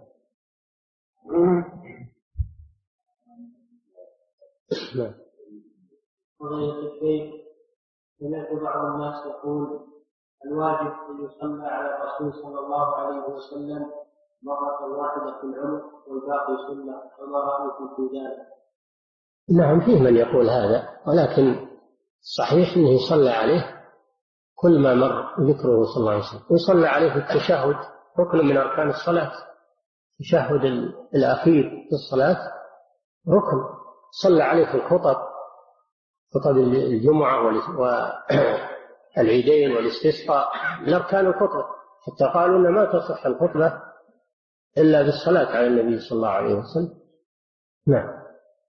نعم. وغير الشيخ سمعت بعض الناس يقول الواجب أن يصلى على الرسول صلى الله عليه وسلم مرة واحدة في العمر والباقي سنة، وما رأيكم في ذلك؟ نعم فيه من يقول هذا، ولكن صحيح أنه يصلى عليه كل ما مر ذكره صلى الله عليه وسلم، ويصلى عليه في التشهد، ركن من أركان الصلاة. التشهد الأخير في الصلاة ركن، صلى عليه في خطب الجمعة والعيدين والاستسقاء من أركان الخطبة، حتى قالوا إن ما تصح الخطبة إلا بالصلاة على النبي صلى الله عليه وسلم. نعم.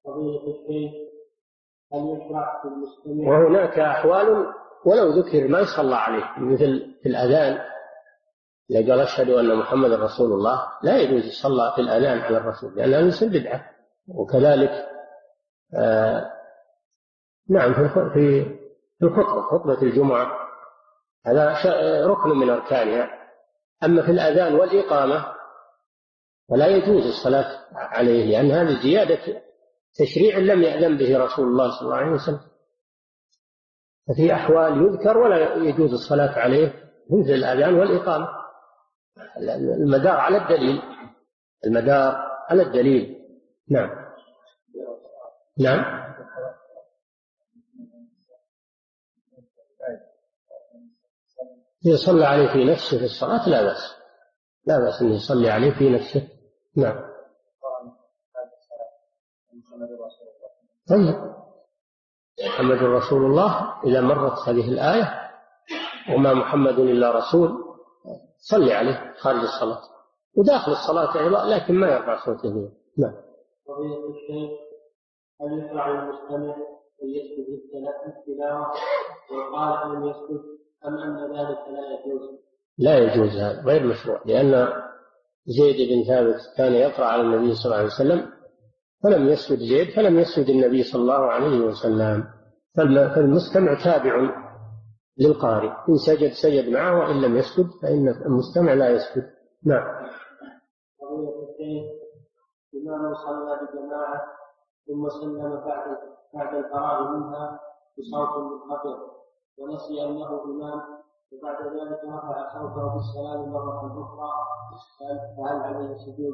وهناك أحوال ولو ذكر ما يصلى عليه، مثل في الأذان إذا قال أشهد أن محمد رسول الله لا يجوز يصلى في الأذان على الرسول لأنه ليس بدعة. وكذلك نعم في خطبة الجمعة هذا ركن من أركانها. أما في الأذان والإقامة ولا يجوز الصلاة عليه، لأن هذه زيادة تشريع لم يأذن به رسول الله صلى الله عليه وسلم. ففي أحوال يذكر ولا يجوز الصلاة عليه مثل الأذان والإقامة. المدار على الدليل، المدار على الدليل. نعم. نعم. إذا صلى عليه في نفسه في الصلاة لا بأس، لا بأس أن يصلي عليه في نفسه. نعم. طيب محمد رسول الله إذا مرت هذه الآية وما محمد إلا رسول صلي عليه خارج الصلاة وداخل الصلاة أيضا، لكن ما يرفع صوته به. نعم. قضية الشيخ هل يشرع المستمع أن يسجد التلاوة وقال أن يسجد أم أن ذلك لا يجوز؟ لا يجوز، هذا غير مشروع، لأن زيد بن ثابت كان يقرأ على النبي صلى الله عليه وسلم فلم يسجد زيد فلم يسجد النبي صلى الله عليه وسلم، فالمستمع تابع للقارئ، إن سجد سجد معه وإن لم يسجد فإن المستمع لا يسجد. نعم. إمام صلى بجماعة ثم سلم بعد الفراغ منها بصوت منخفض ونسي أنه إمام، وبعد ذلك رفع صوته بالسلام مرة أخرى، فهل عليه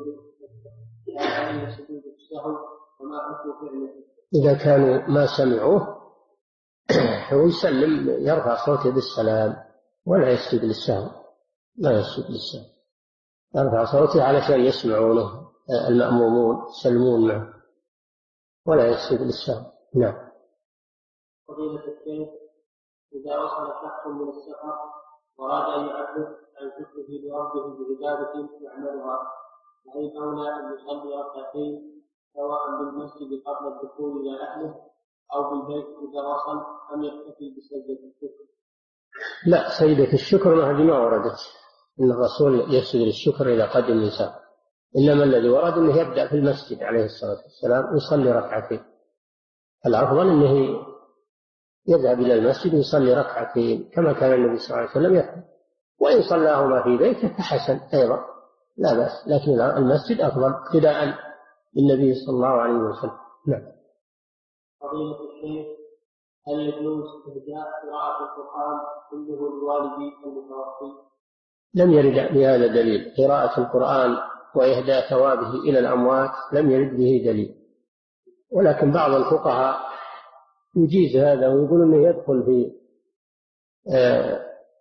سجود السهو وما حكم فعله؟ إذا كانوا ما سمعوه هو يسلم، يرفع صوته بالسلام ولا يسجد للسهو، لا يسجد للسهو، يرفع صوته علشان يسمعونه المأمومون يسلمون معه ولا يسجد للسهو. نعم. فضيلة الشيخ إذا وصل شخص من السفر وأراد أن يعبد عن شكره لربه بعبادة يعملها، فهل أولى أن يصلي ركعتين سواء بالمسجد قبل الدخول إلى أهله أو بالبيت إذا وصل، أم يكتفي بسجدة الشكر؟ لا، سجدة الشكر ما وردت إن الرسول يسجد للشكر إذا قدم من سفر، إنما الذي ورد أنه يبدأ في المسجد عليه الصلاة والسلام ويصلي ركعتين. الأفضل أنه يذهب إلى المسجد ويصلي ركعتين كما كان النبي صلى الله عليه وسلم يفعل، وإن صلاهما في بيته فحسن أيضا لا بأس، لكن المسجد أفضل اقتداء بالنبي صلى الله عليه وسلم. نعم. فضيلة الشيخ هل يجوز إهداء قراءة القرآن كله لوالدي المتوفي؟ لم يرد بهذا دليل، قراءة القرآن وإهداء ثوابه إلى الأموات لم يرد به دليل، ولكن بعض الفقهاء يجيز هذا ويقول أنه يدخل في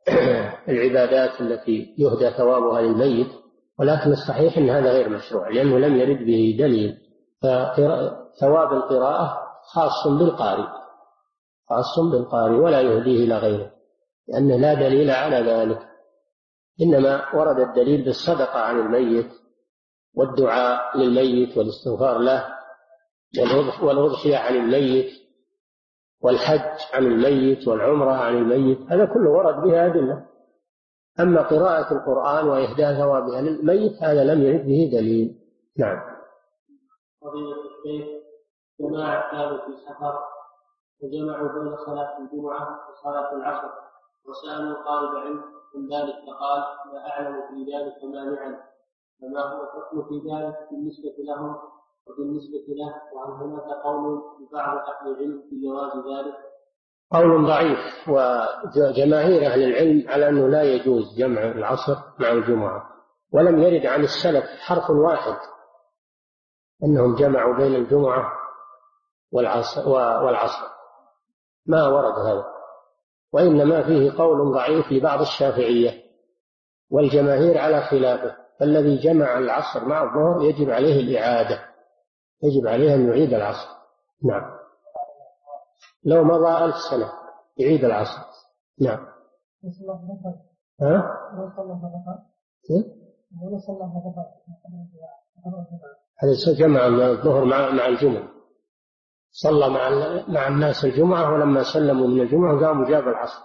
العبادات التي يهدى ثوابها للميت، ولكن الصحيح أن هذا غير مشروع لأنه لم يرد به دليل. فثواب القراءة خاص بالقارئ، خاص بالقارئ ولا يهديه إلى غيره، لأنه لا دليل على ذلك. إنما ورد الدليل بالصدقة عن الميت والدعاء للميت والاستغفار له والأضحية عن الميت والحج عن الميت والعمرة عن الميت، هذا كله ورد بها أدلة. أما قراءة القرآن وإهداء ثوابها للميت هذا لم يرد به دليل. نعم. فضيلة الشيخ، جماعة كانوا في سفر وجمعوا بين صلاة الجمعة وصلاة العصر، وسألوا طالب علم من ذلك فقال لا أعلم في ذلك مانعا، فما هو الحكم في ذلك بالنسبة لهم وبالنسبة له؟ وهل هناك قول لبعض أهل العلم في جواز ذلك؟ قول ضعيف، وجماهير أهل العلم على أنه لا يجوز جمع العصر مع الجمعة، ولم يرد عن السلف حرف واحد أنهم جمعوا بين الجمعة والعصر، ما ورد هذا، وإنما فيه قول ضعيف لبعض الشافعية، والجماهير على خلافه. فالذي جمع العصر مع الظهر يجب عليه الإعادة، يجب عليه أن يعيد العصر. نعم، لو مضى 1000 سنة يعيد العصر. نعم. هذا جمع الظهر مع الجمعة، صلى مع الناس الجمعة، ولما سلموا من الجمعة قاموا جاب العصر.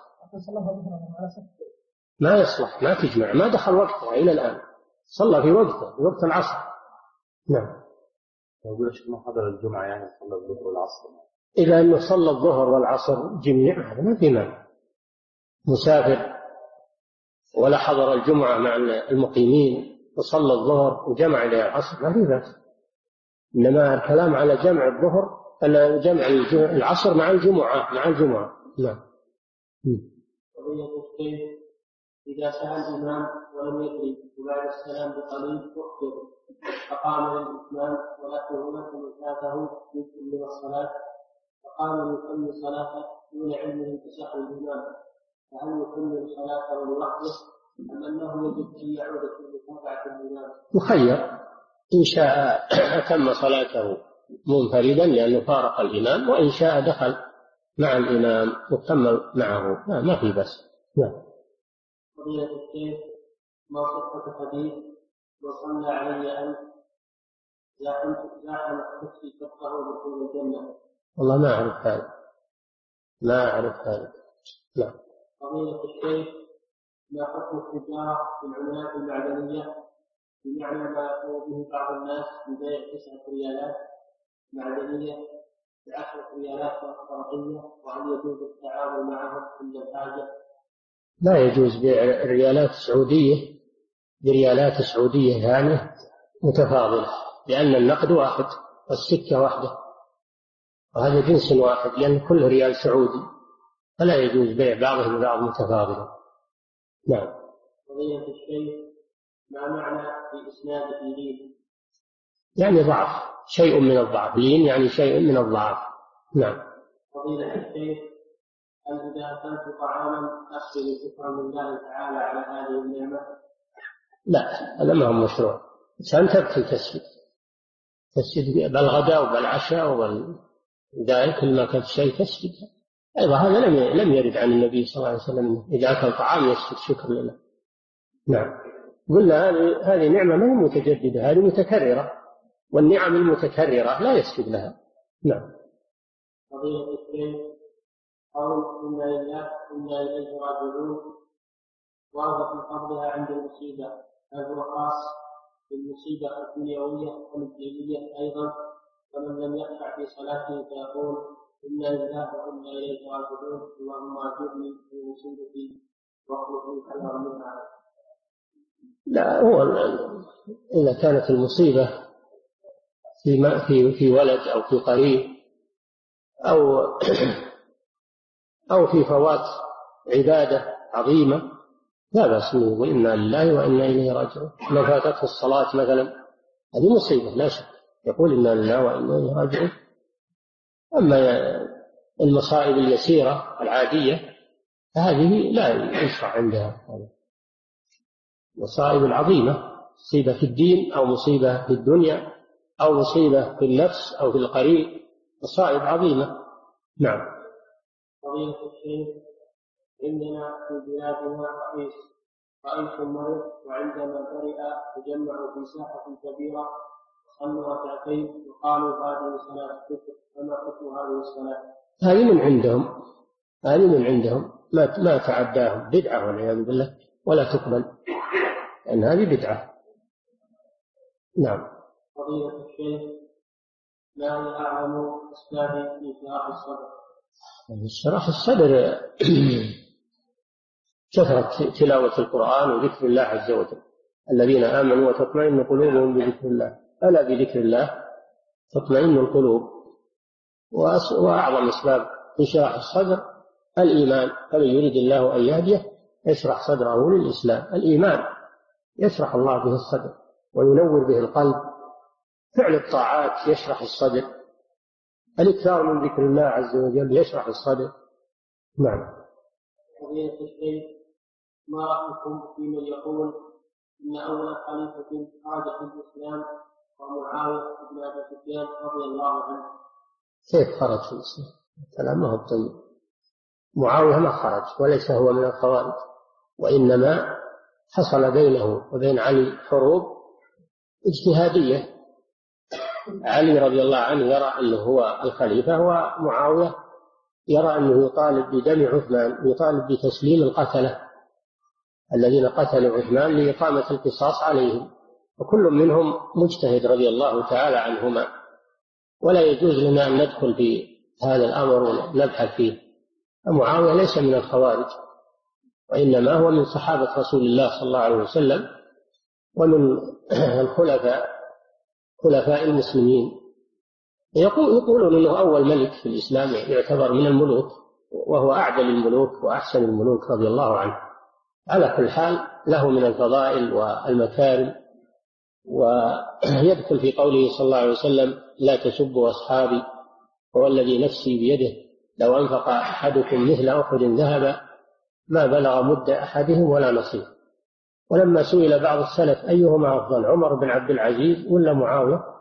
ما يصلح، ما تجمع، ما دخل وقتها إلى الآن، صلى في وقته، في وقت العصر. نعم. يقول الشيخ ما حضر الجمعة يعني صلى الظهر والعصر؟ إذا أنه صلى الظهر والعصر جميعا هذا ما في مانع، مسافر ولا حضر الجمعة مع المقيمين وصلى الظهر وجمع إلى العصر ما في بأس. إنما الكلام على جمع الظهر، جمع العصر مع الجمعة. نعم. إذا سأل الإمام ولم يدري وبعد السلام بقليل أخبر فقام للإتمام، ولكن هناك من فاته جزء من الصلاة فقام يكمل صلاته دون علمه بسهو الإمام، فهل يكمل صلاته لوحده أم أنه يجب أن يعود في متابعة الإمام؟ مخير، إن شاء أتم صلاته منفردا لأنه فارق الإمام، وإن شاء دخل مع الإمام وكمل معه، ما في بس. نعم. قضية الشيخ، ما صحة حديث وصلى علي أنت زاحم تكفي كفه دخول الجنة؟ والله ما أعرف هذا. نعم. قضية الشيخ، ما حكم التجارة في العملات المعدنية بمعنى ما يقول به بعض الناس ببيع 9 ريالات معدنية ب10 ريالات ورقية، وهل يجوز التعامل معهم عند الحاجة؟ لا يجوز بيع الريالات السعودية بريالات سعودية ثانية متفاضلة، لأن النقد واحد والسكة واحدة، وهذا جنس واحد، لأن كل ريال سعودي، فلا يجوز بيع بعضه ببعض متفاضلا. نعم. قضية الشيخ، ما معنى في إسناد لين؟ يعني ضعف، شيء من الضعف، لين يعني شيء من الضعف. نعم. قضية الشيخ، هل إذا أكلت طعاما أخبر شكرا لله تعالى على هذه النعمة؟ لا، هذا ما هو مشروع، إنسان تبكي تسجد بالغداء وبالعشاء وبالدائم، كل ما كانت شيء تسجد. أيضا هذا لم يرد عن النبي صلى الله عليه وسلم إذا أكل طعام يسجد شكر لله. نعم. قلنا هذه نعمة ما هي متجددة، هذه متكررة، والنعم المتكررة لا يسجد لها. نعم. قضية الشيخ، قول إنا لله إنا إليه راجعون واضح من قبلها عند المصيبة، هل هو خاص بالمصيبة الدنيوية والدينية أيضا؟ فمن لم يخشع في صلاته فيقول إنا لله وإنا إليه راجعون اللهم أجرني في مصيبتي واخلفني خيرا منها. لا، هو إذا كانت المصيبة في ولد أو في قريب أو في فوات عبادة عظيمة لا بأس منه، وإنا لله وإنا إليه راجعون. لو فاتته الصلاة مثلا هذه مصيبة لا شك، يقول إنا لله وإنا إليه راجعون. أما المصائب اليسيرة العادية هذه لا يشرع عندها المصائب العظيمة، مصيبة في الدين أو مصيبة في الدنيا أو مصيبة في النفس أو في القريب، مصائب عظيمة. نعم. فضيلة الشيخ، عندنا في بلادنا رئيس مريض، وعندما برئ تجمعوا في ساحة كبيرة صلوا ركعتين وقالوا هذه صلاة الكفر، فما حكم هذه الصلاة؟ هذه من عندهم ما تعداهم، بدعة والعياذ بالله، ولا تقبل، لأن هذه بدعة. نعم. فضيلة الشيخ، ما هي أعظم أسباب انشراح الصدر؟ انشراح الصدر كثرة تلاوة القرآن وذكر الله عز وجل، الذين آمنوا وتطمئن قلوبهم بذكر الله، ألا بذكر الله تطمئن القلوب. وأعظم أسباب انشراح الصدر الإيمان، فمن يريد الله أن يهديه يشرح صدره للإسلام. الإيمان يشرح الله به الصدر وينور به القلب، فعل الطاعات يشرح الصدر، الإكثار من ذكر الله عز وجل يشرح الصدر. نعم. فضيلة الشيخ، ما رأيكم في من يقول إن أول خليفة خرج في الإسلام ومعاوية بن أبي سفيان رضي الله عنه؟ كيف خرج في الإسلام؟ كلام ما هو طيب. معاوية ما خرج وليس هو من الخوارج، وإنما حصل بينه وبين علي حروب اجتهادية. علي رضي الله عنه يرى أنه هو الخليفة، ومعاوية يرى أنه يطالب بدم عثمان، يطالب بتسليم القتلة الذين قتلوا عثمان لإقامة القصاص عليهم، وكل منهم مجتهد رضي الله تعالى عنهما، ولا يجوز لنا أن ندخل في هذا الأمر ونبحث فيه. معاوية ليس من الخوارج، وإنما هو من صحابة رسول الله صلى الله عليه وسلم ومن خلفاء المسلمين. يقولون أنه أول ملك في الإسلام، يعتبر من الملوك، وهو أعدل الملوك وأحسن الملوك رضي الله عنه. على كل حال له من الفضائل والمكارم، ويدخل في قوله صلى الله عليه وسلم: لا تسبوا أصحابي والذي نفسي بيده لو أنفق أحدكم مثل أحد ذهبا ما بلغ مد أحدهم ولا نصيف. ولما سئل بعض السلف أيهما أفضل، عمر بن عبد العزيز ولا معاوية،